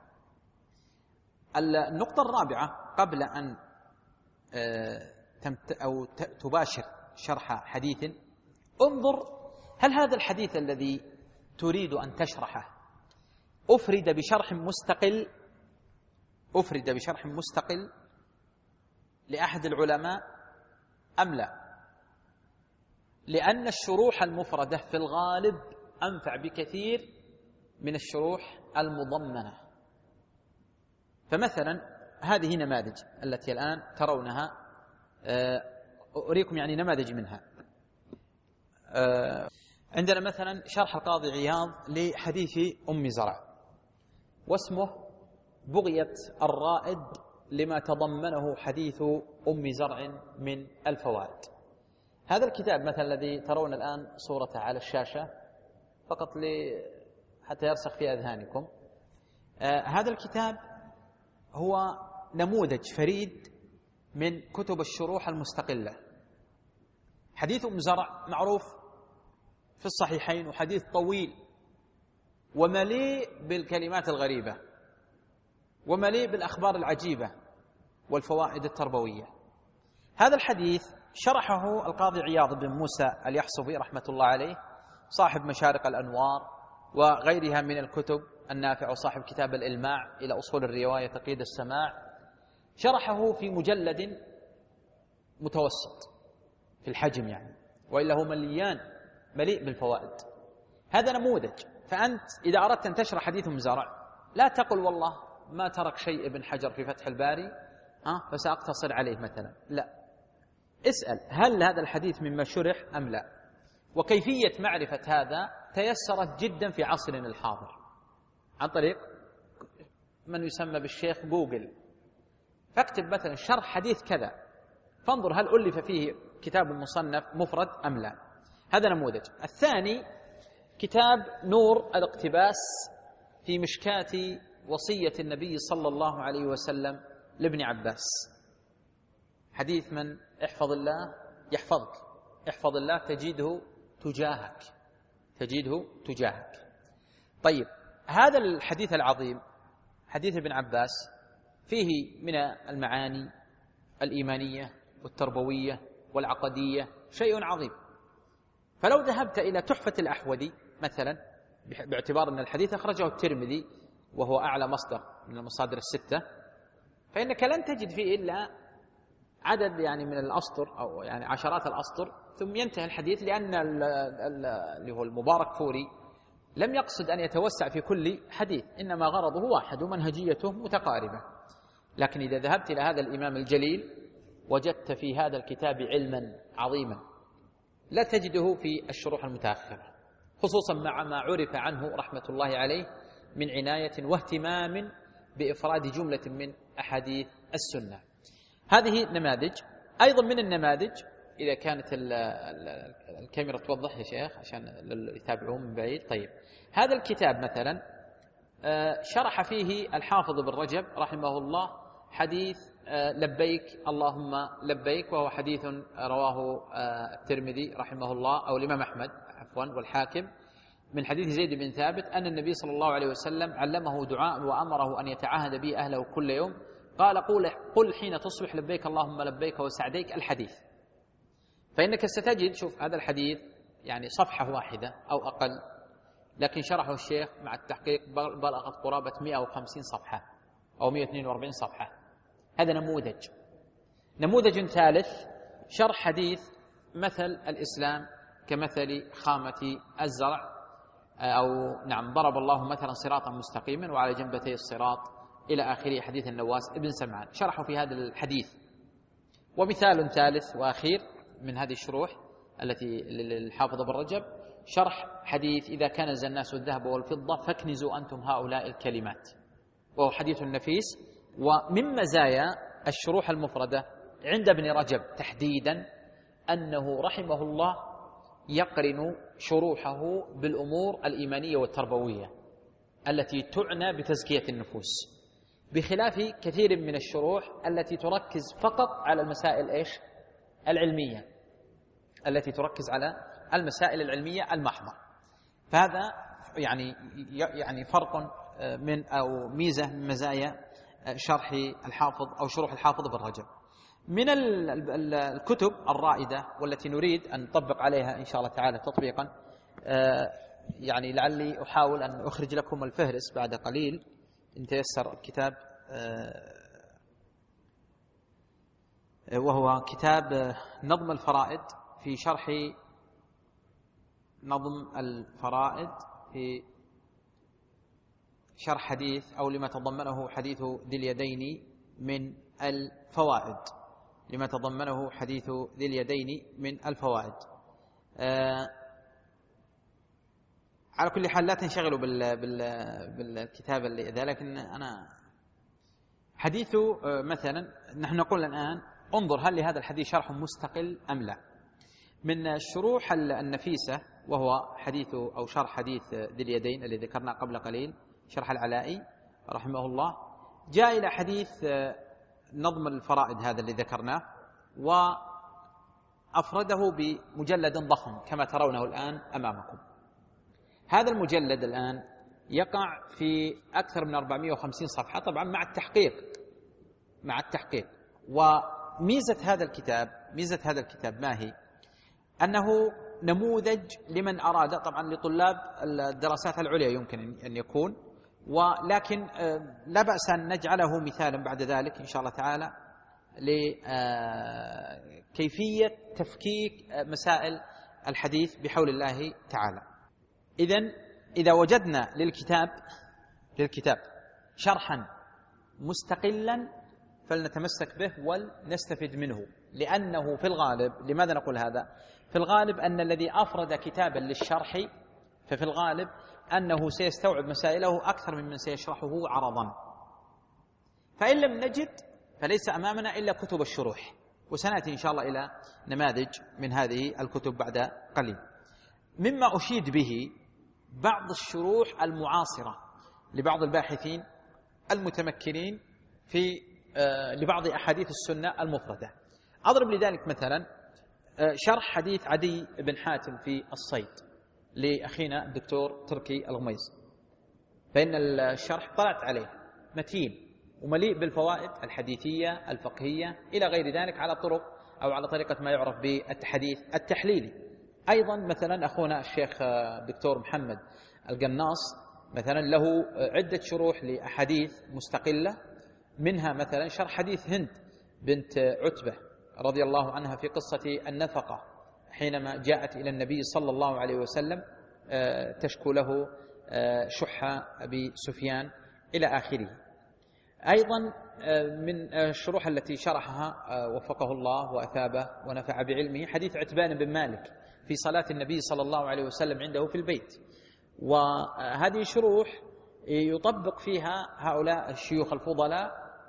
النقطة الرابعة قبل أن أو تباشر شرح حديث، انظر هل هذا الحديث الذي تريد أن تشرحه أفرد بشرح مستقل أفرد بشرح مستقل لأحد العلماء أم لا؟ لأن الشروح المفردة في الغالب أنفع بكثير من الشروح المضمنة. فمثلا هذه نماذج التي الآن ترونها، أريكم يعني نماذج منها. عندنا مثلا شرح القاضي عياض لحديث أم زرع واسمه بغية الرائد لما تضمنه حديث أم زرع من الفوائد. هذا الكتاب مثلا الذي ترون الآن صورته على الشاشة فقط حتى يرسخ في أذهانكم، آه هذا الكتاب هو نموذج فريد من كتب الشروح المستقلة. حديث أم زرع معروف في الصحيحين وحديث طويل ومليء بالكلمات الغريبة ومليء بالأخبار العجيبة والفوائد التربوية. هذا الحديث شرحه القاضي عياض بن موسى اليحصبي رحمة الله عليه، صاحب مشارق الأنوار وغيرها من الكتب النافعة، وصاحب كتاب الإلماع إلى أصول الرواية تقييد السماع. شرحه في مجلد متوسط في الحجم يعني، وإلا هو مليان مليء بالفوائد. هذا نموذج. فأنت إذا أردت أن تشرح حديث أم زرع لا تقل والله ما ترك شيء ابن حجر في فتح الباري ها فسأقتصر عليه مثلا، لا، اسأل هل هذا الحديث مما شرح أم لا. وكيفية معرفة هذا تيسرت جدا في عصرنا الحاضر عن طريق من يسمى بالشيخ جوجل. فاكتب مثلا شرح حديث كذا فانظر هل ألف فيه كتاب مصنف مفرد أم لا. هذا نموذج. الثاني كتاب نور الاقتباس في مشكاة وصية النبي صلى الله عليه وسلم لابن عباس. حديث من احفظ الله يحفظك، احفظ الله تجده تجاهك، تجده تجاهك. طيب هذا الحديث العظيم حديث ابن عباس فيه من المعاني الإيمانية والتربوية والعقدية شيء عظيم. فلو ذهبت إلى تحفة الأحوذي مثلا، باعتبار أن الحديث أخرجه الترمذي وهو أعلى مصدر من المصادر الستة، فإنك لن تجد فيه إلا عدد يعني من الأسطر أو يعني عشرات الأسطر ثم ينتهي الحديث، لأن اللي هو المبارك فوري لم يقصد أن يتوسع في كل حديث، إنما غرضه واحد ومنهجيته متقاربة. لكن إذا ذهبت إلى هذا الإمام الجليل وجدت في هذا الكتاب علما عظيما لا تجده في الشروح المتأخرة، خصوصا مع ما عرف عنه رحمة الله عليه من عناية واهتمام بإفراد جملة من أحاديث السنة. هذه نماذج. أيضا من النماذج، إذا كانت الكاميرا توضح يا شيخ عشان يتابعون من بعيد. طيب، هذا الكتاب مثلا شرح فيه الحافظ ابن رجب رحمه الله حديث لبيك اللهم لبيك، وهو حديث رواه الترمذي رحمه الله أو الإمام أحمد عفوا والحاكم من حديث زيد بن ثابت أن النبي صلى الله عليه وسلم علمه دعاء وأمره أن يتعاهد به أهله كل يوم، قال قل, قل حين تصبح لبيك اللهم لبيك وسعديك الحديث. فإنك ستجد، شوف هذا الحديث يعني صفحة واحدة أو أقل، لكن شرحه الشيخ مع التحقيق بلغت قرابة مئة وخمسين صفحة أو مئة واثنين وأربعين صفحة. هذا نموذج. نموذج ثالث شرح حديث مثل الإسلام كمثل خامة الزرع، أو نعم ضرب الله مثلا صراطا مستقيما وعلى جنبتي الصراط إلى آخره، حديث النواس ابن سمعان شرحه في هذا الحديث. ومثال ثالث وأخير من هذه الشروح التي للحافظ ابن رجب شرح حديث إذا كنز الناس الذهب والفضة فاكنزوا أنتم هؤلاء الكلمات، وهو حديث نفيس. ومن مزايا الشروح المفردة عند ابن رجب تحديدا أنه رحمه الله يقرن شروحه بالأمور الإيمانية والتربوية التي تعنى بتزكية النفوس، بخلاف كثير من الشروح التي تركز فقط على المسائل إيش؟ العلمية، التي تركز على المسائل العلمية المحضة. فهذا يعني يعني فرق من أو ميزة من مزايا شرح الحافظ أو شروح الحافظ ابن رجب. من الكتب الرائدة والتي نريد أن نطبق عليها إن شاء الله تعالى تطبيقا، يعني لعلي أحاول أن أخرج لكم الفهرس بعد قليل إن تيسر الكتاب، وهو كتاب نظم الفرائد في شرح نظم الفرائد في شرح حديث أو لما تضمنه حديث ذي اليدين من الفوائد، لما تضمنه حديث ذي اليدين من الفوائد. آه على كل حال لا تنشغلوا بال بال بالكتاب اللي ذا، لكن أنا حديثه آه مثلا نحن نقول الآن انظر هل لهذا الحديث شرح مستقل أم لا. من الشروح النفيسة وهو حديث أو شرح حديث ذي اليدين الذي ذكرناه قبل قليل، شرح العلائي رحمه الله، جاء إلى حديث نظم الفرائد هذا اللي ذكرناه وأفرده بمجلد ضخم كما ترونه الآن أمامكم. هذا المجلد الآن يقع في أكثر من أربعمائة وخمسين صفحة طبعا مع التحقيق مع التحقيق وميزة هذا الكتاب ميزة هذا الكتاب ما هي؟ أنه نموذج لمن أراد، طبعا لطلاب الدراسات العليا يمكن أن يكون، ولكن لا بأس أن نجعله مثالا بعد ذلك إن شاء الله تعالى لكيفية تفكيك مسائل الحديث بحول الله تعالى. إذن إذا وجدنا للكتاب للكتاب شرحا مستقلا فلنتمسك به ولنستفد منه، لأنه في الغالب، لماذا نقول هذا؟ في الغالب أن الذي أفرد كتابا للشرح ففي الغالب أنه سيستوعب مسائله أكثر ممن سيشرحه عرضا، فإن لم نجد فليس أمامنا إلا كتب الشروح، وسنأتي إن شاء الله إلى نماذج من هذه الكتب بعد قليل. مما أشيد به بعض الشروح المعاصرة لبعض الباحثين المتمكنين في لبعض أحاديث السنة المفردة. أضرب لذلك مثلا شرح حديث عدي بن حاتم في الصيد لأخينا الدكتور تركي الغميس، فإن الشرح طلعت عليه متين ومليء بالفوائد الحديثية الفقهية إلى غير ذلك على طرق أو على طريقة ما يعرف بالحديث التحليلي. أيضا مثلا أخونا الشيخ دكتور محمد القناص مثلا له عدة شروح لأحاديث مستقلة، منها مثلا شرح حديث هند بنت عتبة رضي الله عنها في قصة النفقة حينما جاءت إلى النبي صلى الله عليه وسلم تشكو له شح أبي سفيان إلى آخره. أيضا من الشروح التي شرحها وفقه الله وأثابه ونفع بعلمه حديث عتبان بن مالك في صلاة النبي صلى الله عليه وسلم عنده في البيت، وهذه شروح يطبق فيها هؤلاء الشيوخ الفضلاء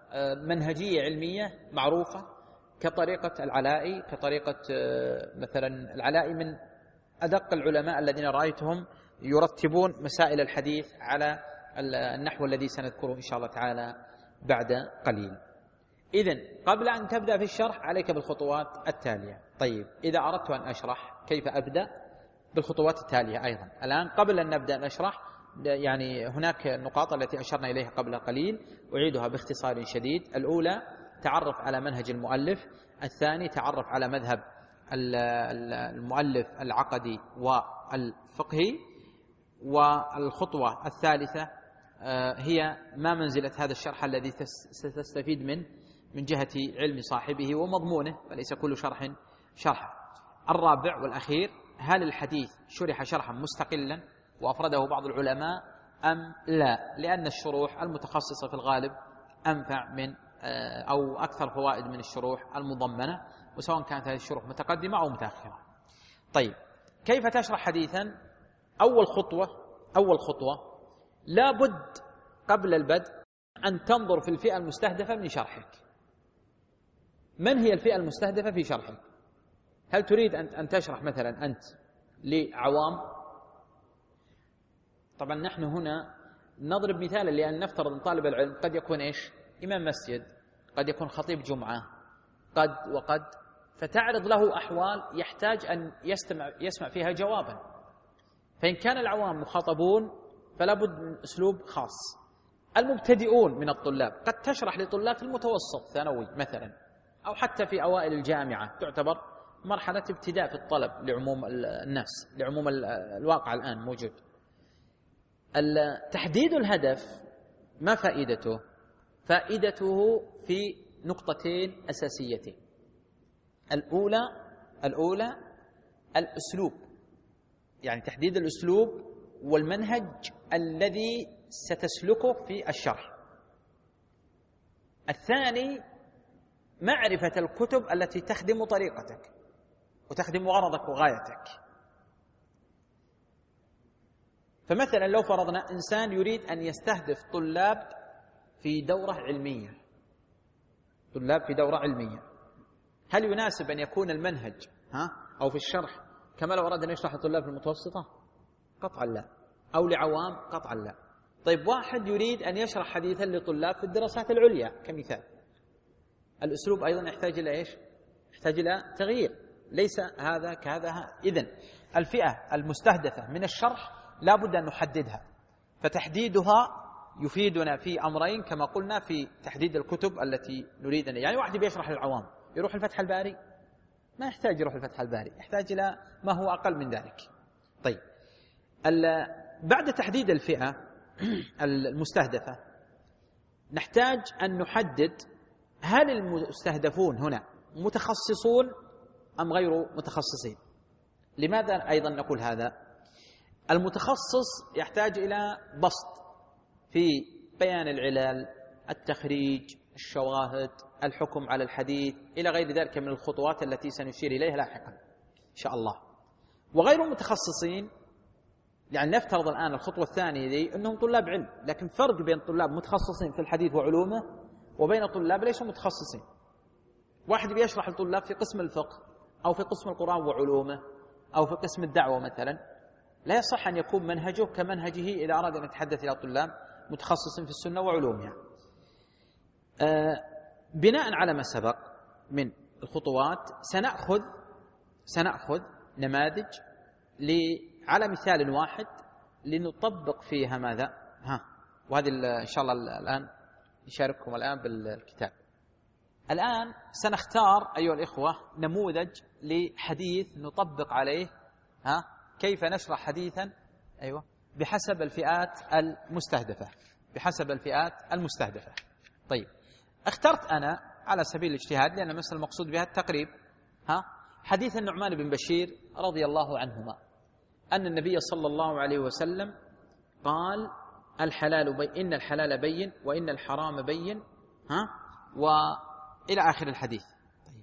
منهجية علمية معروفة كطريقة العلائي، كطريقة مثلا العلائي من أدق العلماء الذين رأيتهم يرتبون مسائل الحديث على النحو الذي سنذكره إن شاء الله تعالى بعد قليل. إذن قبل أن تبدأ في الشرح عليك بالخطوات التالية. طيب إذا أردت أن أشرح كيف أبدأ؟ بالخطوات التالية أيضا. الآن قبل أن نبدأ نشرح يعني هناك النقاط التي أشرنا إليها قبل قليل أعيدها باختصار شديد. الأولى تعرف على منهج المؤلف، الثاني تعرف على مذهب المؤلف العقدي والفقهي، والخطوة الثالثة هي ما منزلة هذا الشرح الذي ستستفيد منه من جهة علم صاحبه ومضمونه، فليس كل شرح شرحا. الرابع والأخير، هل الحديث شرح شرحا مستقلا وأفرده بعض العلماء أم لا؟ لأن الشروح المتخصصة في الغالب أنفع من أو أكثر فوائد من الشروح المضمنة، وسواء كانت هذه الشروح متقدمة أو متأخرة. طيب كيف تشرح حديثا؟ أول خطوة أول خطوة لابد قبل البدء أن تنظر في الفئة المستهدفة من شرحك. من هي الفئة المستهدفة في شرحك؟ هل تريد أن تشرح مثلا أنت لعوام؟ طبعا نحن هنا نضرب مثالا لأن نفترض أن طالب العلم قد يكون إيش؟ إمام مسجد، قد يكون خطيب جمعة، قد وقد، فتعرض له أحوال يحتاج أن يستمع يسمع فيها جوابا. فإن كان العوام مخاطبون فلا بد من أسلوب خاص. المبتدئون من الطلاب قد تشرح لطلاب في المتوسط ثانوي مثلا، أو حتى في أوائل الجامعة، تعتبر مرحلة ابتداء في الطلب لعموم الناس، لعموم الواقع الآن موجود. تحديد الهدف ما فائدته؟ فائدته في نقطتين أساسيتين. الأولى الأولى الأسلوب، يعني تحديد الأسلوب والمنهج الذي ستسلكه في الشرح. الثاني معرفة الكتب التي تخدم طريقتك وتخدم غرضك وغايتك. فمثلا لو فرضنا إنسان يريد أن يستهدف طلاب في دورة علمية، طلاب في دورة علمية، هل يناسب أن يكون المنهج ها أو في الشرح كما لو أراد أن يشرح لطلاب في المتوسطة؟ قطعا لا. أو لعوام؟ قطعا لا. طيب واحد يريد أن يشرح حديثا لطلاب في الدراسات العليا كمثال، الأسلوب أيضا يحتاج إلى إيش؟ يحتاج إلى تغيير، ليس هذا كهذا. إذن الفئة المستهدفة من الشرح لا بد أن نحددها، فتحديدها يفيدنا في أمرين كما قلنا في تحديد الكتب التي نريد أن، يعني واحد بيشرح للعوام يروح الفتح الباري؟ ما يحتاج يروح الفتح الباري، يحتاج إلى ما هو أقل من ذلك. طيب بعد تحديد الفئة المستهدفة نحتاج أن نحدد هل المستهدفون هنا متخصصون أم غير متخصصين. لماذا أيضا نقول هذا؟ المتخصص يحتاج إلى بسط في بيان العلل، التخريج، الشواهد، الحكم على الحديث، إلى غير ذلك من الخطوات التي سنشير إليها لاحقا إن شاء الله. وغير المتخصصين يعني نفترض الآن الخطوة الثانية دي أنهم طلاب علم، لكن فرق بين طلاب متخصصين في الحديث وعلومه وبين طلاب ليسوا متخصصين. واحد بيشرح للطلاب في قسم الفقه أو في قسم القرآن وعلومه أو في قسم الدعوة مثلا، لا يصح أن يكون منهجه كمنهجه إذا أراد أن يتحدث إلى طلاب متخصصين في السنة وعلومها. آه بناء على ما سبق من الخطوات سنأخذ سنأخذ نماذج على مثال واحد لنطبق فيها ماذا؟ ها وهذه إن شاء الله الآن نشارككم الآن بالكتاب. الآن سنختار أيها الإخوة نموذج لحديث نطبق عليه ها كيف نشرح حديثا أيوة بحسب الفئات المستهدفة بحسب الفئات المستهدفة. طيب اخترت أنا على سبيل الاجتهاد لأن المسألة المقصود بها التقريب ها حديث النعمان بن بشير رضي الله عنهما أن النبي صلى الله عليه وسلم قال الحلال بي إن الحلال بين وإن الحرام بين ها وإلى آخر الحديث. طيب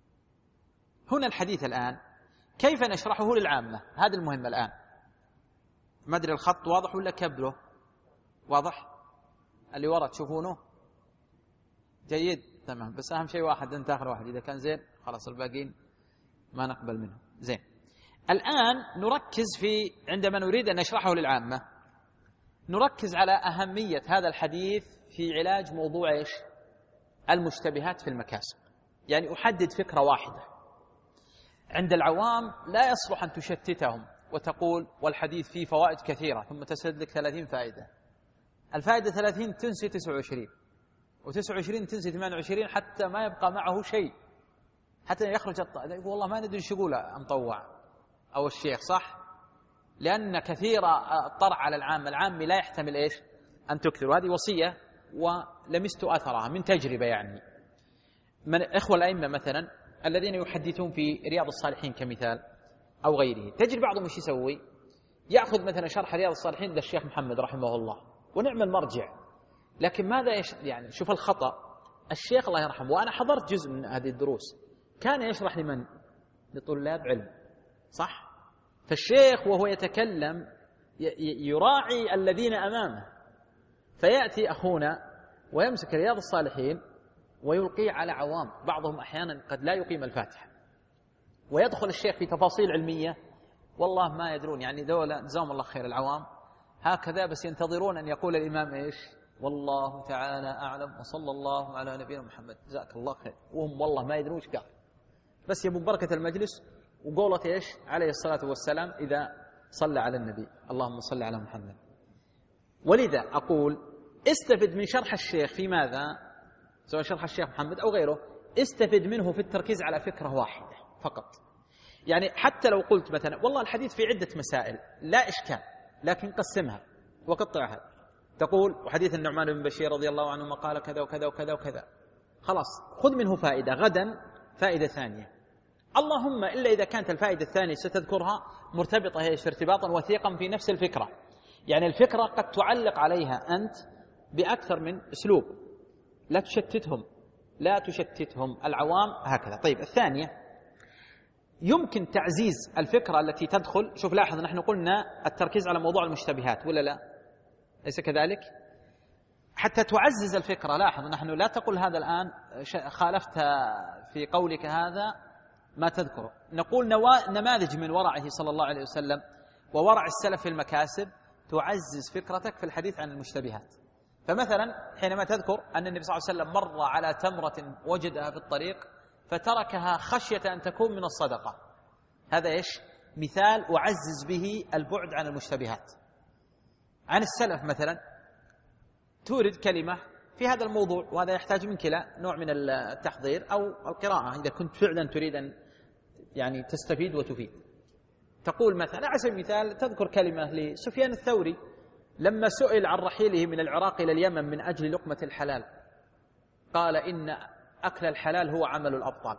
هنا الحديث الآن كيف نشرحه للعامة؟ هذا المهم الآن. ما أدري الخط واضح ولا كبره؟ واضح اللي وراء تشوفونه؟ جيد تمام، بس أهم شيء واحد، أنت آخر واحد، إذا كان زين خلاص الباقين ما نقبل منه. زين، الآن نركز في عندما نريد أن نشرحه للعامة نركز على أهمية هذا الحديث في علاج موضوع إيش؟ المشتبهات في المكاسب. يعني أحدد فكرة واحدة عند العوام لا يصلح أن تشتتهم وتقول والحديث فيه فوائد كثيرة ثم تسرد لك ثلاثين فائدة. الفائدة ثلاثين تنسي تسعة وعشرين، وتسعة وعشرين تنسي ثمانية وعشرين، حتى ما يبقى معه شيء، حتى يخرج الطائع يقول والله ما ندري ايش يقول مطوع أو الشيخ، صح؟ لأن كثير الطرح على العام العامي لا يحتمل إيش؟ أن تكثر. وهذه وصية ولمست أثرها من تجربة. يعني من إخوة الأئمة مثلا الذين يحدثون في رياض الصالحين كمثال أو غيره، تجري بعضهم ايش يسوي؟ يأخذ مثلا شرح رياض الصالحين للشيخ محمد رحمه الله ونعم المرجع، لكن ماذا يش... يعني شوف الخطأ. الشيخ الله يرحمه، وأنا حضرت جزء من هذه الدروس، كان يشرح لمن؟ لطلاب علم، صح؟ فالشيخ وهو يتكلم يراعي الذين أمامه، فيأتي أخونا ويمسك رياض الصالحين ويلقي على عوام، بعضهم أحيانا قد لا يقيم الفاتحة، ويدخل الشيخ في تفاصيل علمية والله ما يدرون. يعني دولة جزاهم الله خير العوام هكذا، بس ينتظرون أن يقول الإمام إيش؟ والله تعالى أعلم وصلى الله على نبينا محمد جزاك الله خير، وهم والله ما يدرون ايش قال، بس يبون بركة المجلس وقولة إيش عليه الصلاة والسلام إذا صلى على النبي اللهم صل على محمد. ولذا أقول استفد من شرح الشيخ في ماذا؟ سواء شرح الشيخ محمد أو غيره، استفد منه في التركيز على فكرة واحدة فقط. يعني حتى لو قلت مثلا والله الحديث في عدة مسائل لا إشكال، لكن قسمها وقطعها. تقول وحديث النعمان بن بشير رضي الله عنه قال كذا وكذا وكذا وكذا، خلاص خذ منه فائدة، غدا فائدة ثانية، اللهم إلا إذا كانت الفائدة الثانية ستذكرها مرتبطة هي ارتباطا وثيقا في نفس الفكرة. يعني الفكرة قد تعلق عليها أنت بأكثر من أسلوب، لا تشتتهم لا تشتتهم العوام هكذا. طيب الثانية يمكن تعزيز الفكرة التي تدخل. شوف لاحظ نحن قلنا التركيز على موضوع المشتبهات ولا لا؟ ليس كذلك؟ حتى تعزز الفكرة. لاحظ نحن لا تقول هذا الآن خالفت في قولك هذا ما تذكره، نقول نماذج من ورعه صلى الله عليه وسلم وورع السلف في المكاسب تعزز فكرتك في الحديث عن المشتبهات. فمثلا حينما تذكر أن النبي صلى الله عليه وسلم مر على تمرة وجدها في الطريق فتركها خشية أن تكون من الصدقة، هذا إيش؟ مثال أعزز به البعد عن المشتبهات. عن السلف مثلا تورد كلمة في هذا الموضوع، وهذا يحتاج منك إلى نوع من التحضير أو القراءة إذا كنت فعلا تريد أن يعني تستفيد وتفيد. تقول مثلا على سبيل المثال تذكر كلمة لسفيان الثوري لما سئل عن رحيله من العراق إلى اليمن من أجل لقمة الحلال، قال إن أكل الحلال هو عمل الأبطال.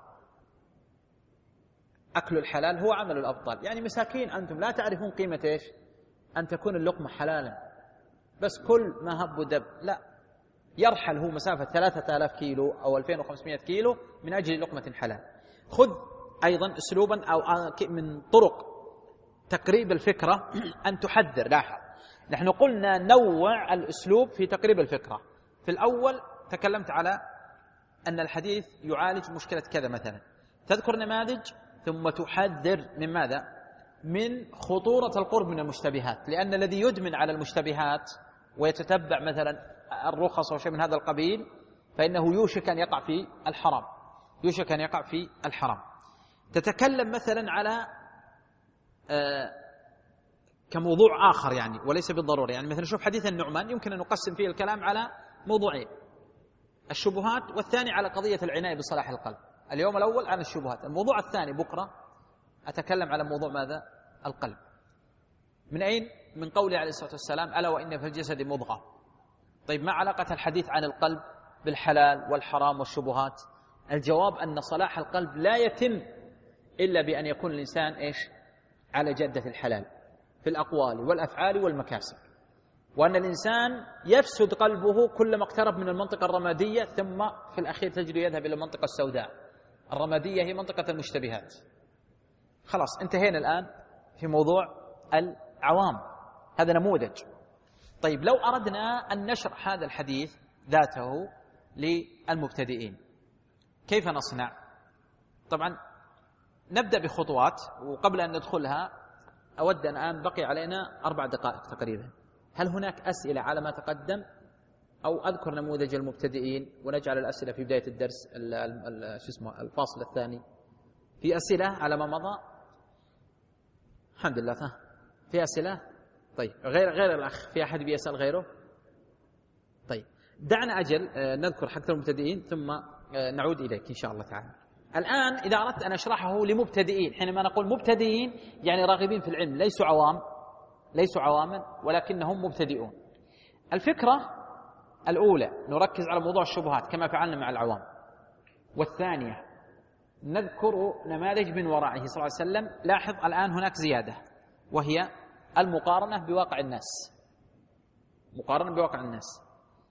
أكل الحلال هو عمل الأبطال، يعني مساكين أنتم لا تعرفون قيمة إيش؟ أن تكون اللقمة حلالا، بس كل ما هب ودب، لا، يرحل هو مسافة ثلاثة آلاف كيلو أو ألفين وخمسمائة كيلو من أجل لقمة حلال. خذ أيضا أسلوبا أو من طرق تقريب الفكرة أن تحذر. لاحظ نحن قلنا نوع الأسلوب في تقريب الفكرة. في الأول تكلمت على أن الحديث يعالج مشكلة كذا مثلا، تذكر نماذج ثم تحذر من ماذا؟ من خطورة القرب من المشتبهات، لأن الذي يدمن على المشتبهات ويتتبع مثلا الرخص وشيء من هذا القبيل فإنه يوشك أن يقع في الحرام، يوشك أن يقع في الحرام. تتكلم مثلا على آه كموضوع آخر يعني وليس بالضرورة، يعني مثلا شوف حديث النعمان يمكن أن نقسم فيه الكلام على موضوعين، الشبهات، والثاني على قضية العناية بصلاح القلب. اليوم الأول عن الشبهات، الموضوع الثاني بكرة أتكلم على موضوع ماذا؟ القلب. من أين؟ من قوله عليه الصلاة والسلام ألا وإن في الجسد مضغة. طيب ما علاقة الحديث عن القلب بالحلال والحرام والشبهات؟ الجواب أن صلاح القلب لا يتم إلا بأن يكون الإنسان إيش؟ على جادة الحلال في الأقوال والأفعال والمكاسب، وأن الإنسان يفسد قلبه كلما اقترب من المنطقة الرمادية ثم في الأخير تجري يذهب إلى المنطقة السوداء. الرمادية هي منطقة المشتبهات. خلاص انتهينا الآن في موضوع العوام، هذا نموذج. طيب لو أردنا أن نشرح هذا الحديث ذاته للمبتدئين. كيف نصنع؟ طبعا نبدأ بخطوات، وقبل أن ندخلها أود أن الآن بقي علينا أربع دقائق تقريبا. هل هناك أسئلة على ما تقدم، أو أذكر نموذج المبتدئين ونجعل الأسئلة في بداية الدرس شو اسمه الفاصل الثاني؟ في أسئلة على ما مضى؟ الحمد لله. في أسئلة؟ طيب غير غير الأخ، في أحد بيسأل غيره؟ طيب دعنا أجل نذكر حق المبتدئين ثم نعود إليك إن شاء الله تعالى. الآن إذا أردت أن أشرحه لمبتدئين، حينما نقول مبتدئين يعني راغبين في العلم، ليسوا عوام، ليسوا عواما ولكنهم مبتدئون. الفكرة الأولى نركز على موضوع الشبهات كما فعلنا مع العوام، والثانية نذكر نماذج من ورائه صلى الله عليه وسلم. لاحظ الآن هناك زيادة، وهي المقارنة بواقع الناس، مقارنة بواقع الناس.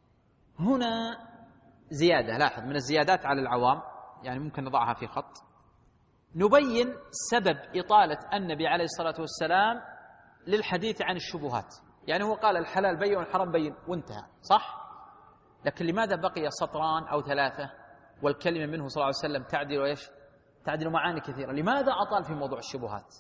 هنا زيادة، لاحظ من الزيادات على العوام، يعني ممكن نضعها في خط. نبين سبب إطالة النبي عليه الصلاة والسلام للحديث عن الشبهات. يعني هو قال الحلال بين والحرام بين وانتهى، صح؟ لكن لماذا بقي سطران أو ثلاثة والكلمة منه صلى الله عليه وسلم تعدل ويش تعدل معاني كثيرة؟ لماذا أطال في موضوع الشبهات؟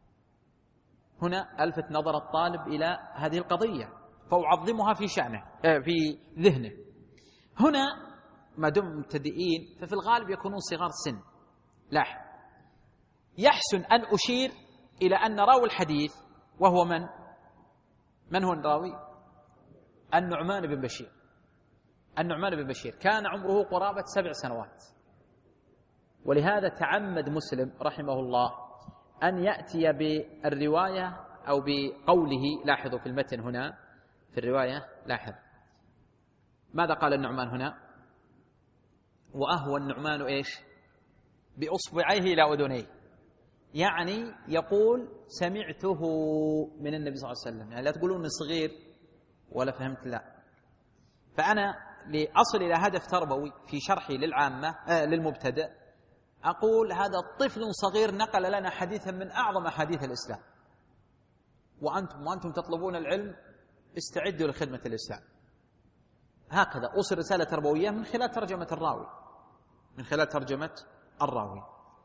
هنا ألفت نظر الطالب إلى هذه القضية فأعظمها في شأنه في ذهنه. هنا ما دم مبتدئين ففي الغالب يكونون صغار سن. لاحظ، يحسن أن أشير إلى أن راوي الحديث وهو من؟ من هو الراوي؟ النعمان بن بشير. النعمان بن بشير كان عمره قرابة سبع سنوات، ولهذا تعمد مسلم رحمه الله أن يأتي بالرواية أو بقوله. لاحظوا في المتن هنا في الرواية، لاحظ ماذا قال النعمان هنا؟ وأهوى النعمان إيش؟ بأصبعيه إلى أذنيه، يعني يقول سمعته من النبي صلى الله عليه وسلم. يعني لا تقولون صغير ولا فهمت، لا. فأنا لأصل إلى هدف تربوي في شرحي للعامة آه للمبتدئ، أقول هذا طفل صغير نقل لنا حديثا من أعظم أحاديث الإسلام، وأنتم وأنتم تطلبون العلم استعدوا لخدمة الإسلام. هكذا أوصل رسالة تربوية من خلال ترجمة الراوي، من خلال ترجمة الراوي.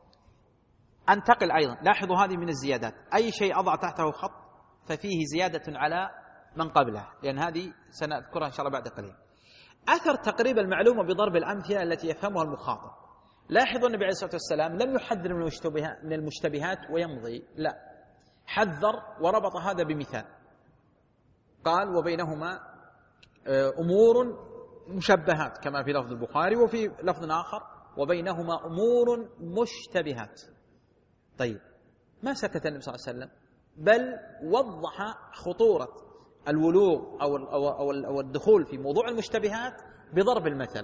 أنتقل أيضا، لاحظوا هذه من الزيادات، أي شيء أضع تحته خط ففيه زيادة على من قبله، لأن هذه سنذكرها إن شاء الله بعد قليل. أثر تقريب المعلومة بضرب الأمثلة التي يفهمها المخاطب. لاحظوا النبي عليه الصلاة والسلام لم يحذر من المشتبهات ويمضي، لا، حذر وربط هذا بمثال. قال وبينهما أمور مشبهات كما في لفظ البخاري، وفي لفظ آخر وبينهما أمور مشتبهات. طيب ما سكت النبي صلى الله عليه وسلم، بل وضح خطورة الولوغ أو أو أو الدخول في موضوع المشتبهات بضرب المثل.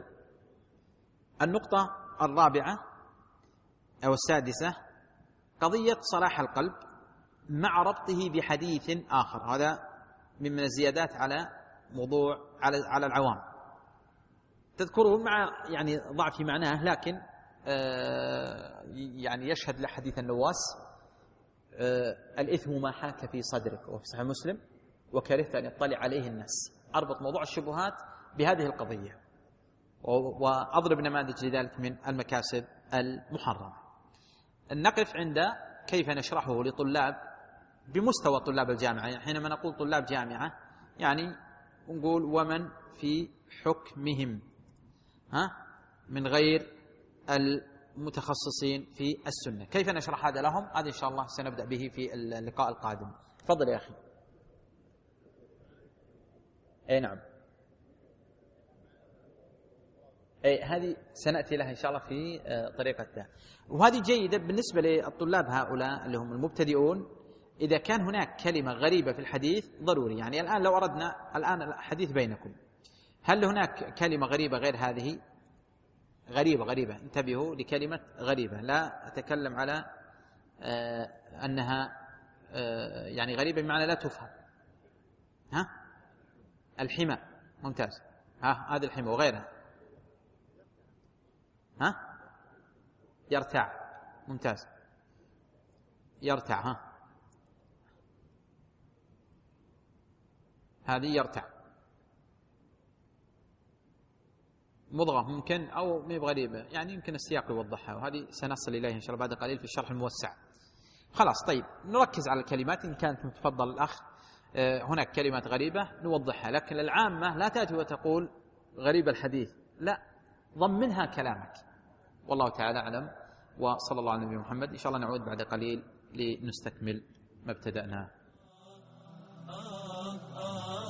النقطة الرابعة أو السادسة قضية صلاح القلب مع ربطه بحديث آخر. هذا من الزيادات على موضوع على على العوام، تذكره مع يعني ضعف في معناه، لكن آه يعني يشهد لحديث النواس آه الإثم ما حاك في صدرك، وفي صحيح مسلم وكرهت أن يطلع عليه الناس. أربط موضوع الشبهات بهذه القضية، وأضرب نماذج لذلك من المكاسب المحرمة. نقف عند كيف نشرحه لطلاب بمستوى طلاب الجامعة. يعني حينما نقول طلاب جامعة يعني نقول ومن في حكمهم، ها، من غير المتخصصين في السنة. كيف نشرح هذا لهم؟ هذا إن شاء الله سنبدأ به في اللقاء القادم. تفضل يا أخي. أي نعم، أي هذه سنأتي لها إن شاء الله في طريقتها، وهذه جيدة بالنسبة للطلاب هؤلاء اللي هم المبتدئون. إذا كان هناك كلمة غريبة في الحديث ضروري، يعني الآن لو أردنا الآن الحديث بينكم، هل هناك كلمة غريبة غير هذه؟ غريبة غريبة انتبهوا لكلمة غريبة، لا أتكلم على آه أنها آه يعني غريبة بمعنى لا تفهم. ها، الحمى، ممتاز، ها هذا الحمى وغيرها. ها، يرتع، ممتاز، يرتع، ها هذه يرتع. مضغة ممكن أو مي بغريبة، يعني يمكن السياق يوضحها، وهذه سنصل إليها إن شاء الله بعد قليل في الشرح الموسع. خلاص طيب، نركز على الكلمات. إن كانت متفضل الأخ هناك كلمات غريبة نوضحها، لكن العامة لا تأتي وتقول غريب الحديث، لا، ضمنها كلامك. والله تعالى أعلم، وصلى الله على نبينا محمد. إن شاء الله نعود بعد قليل لنستكمل ما ابتدأناه.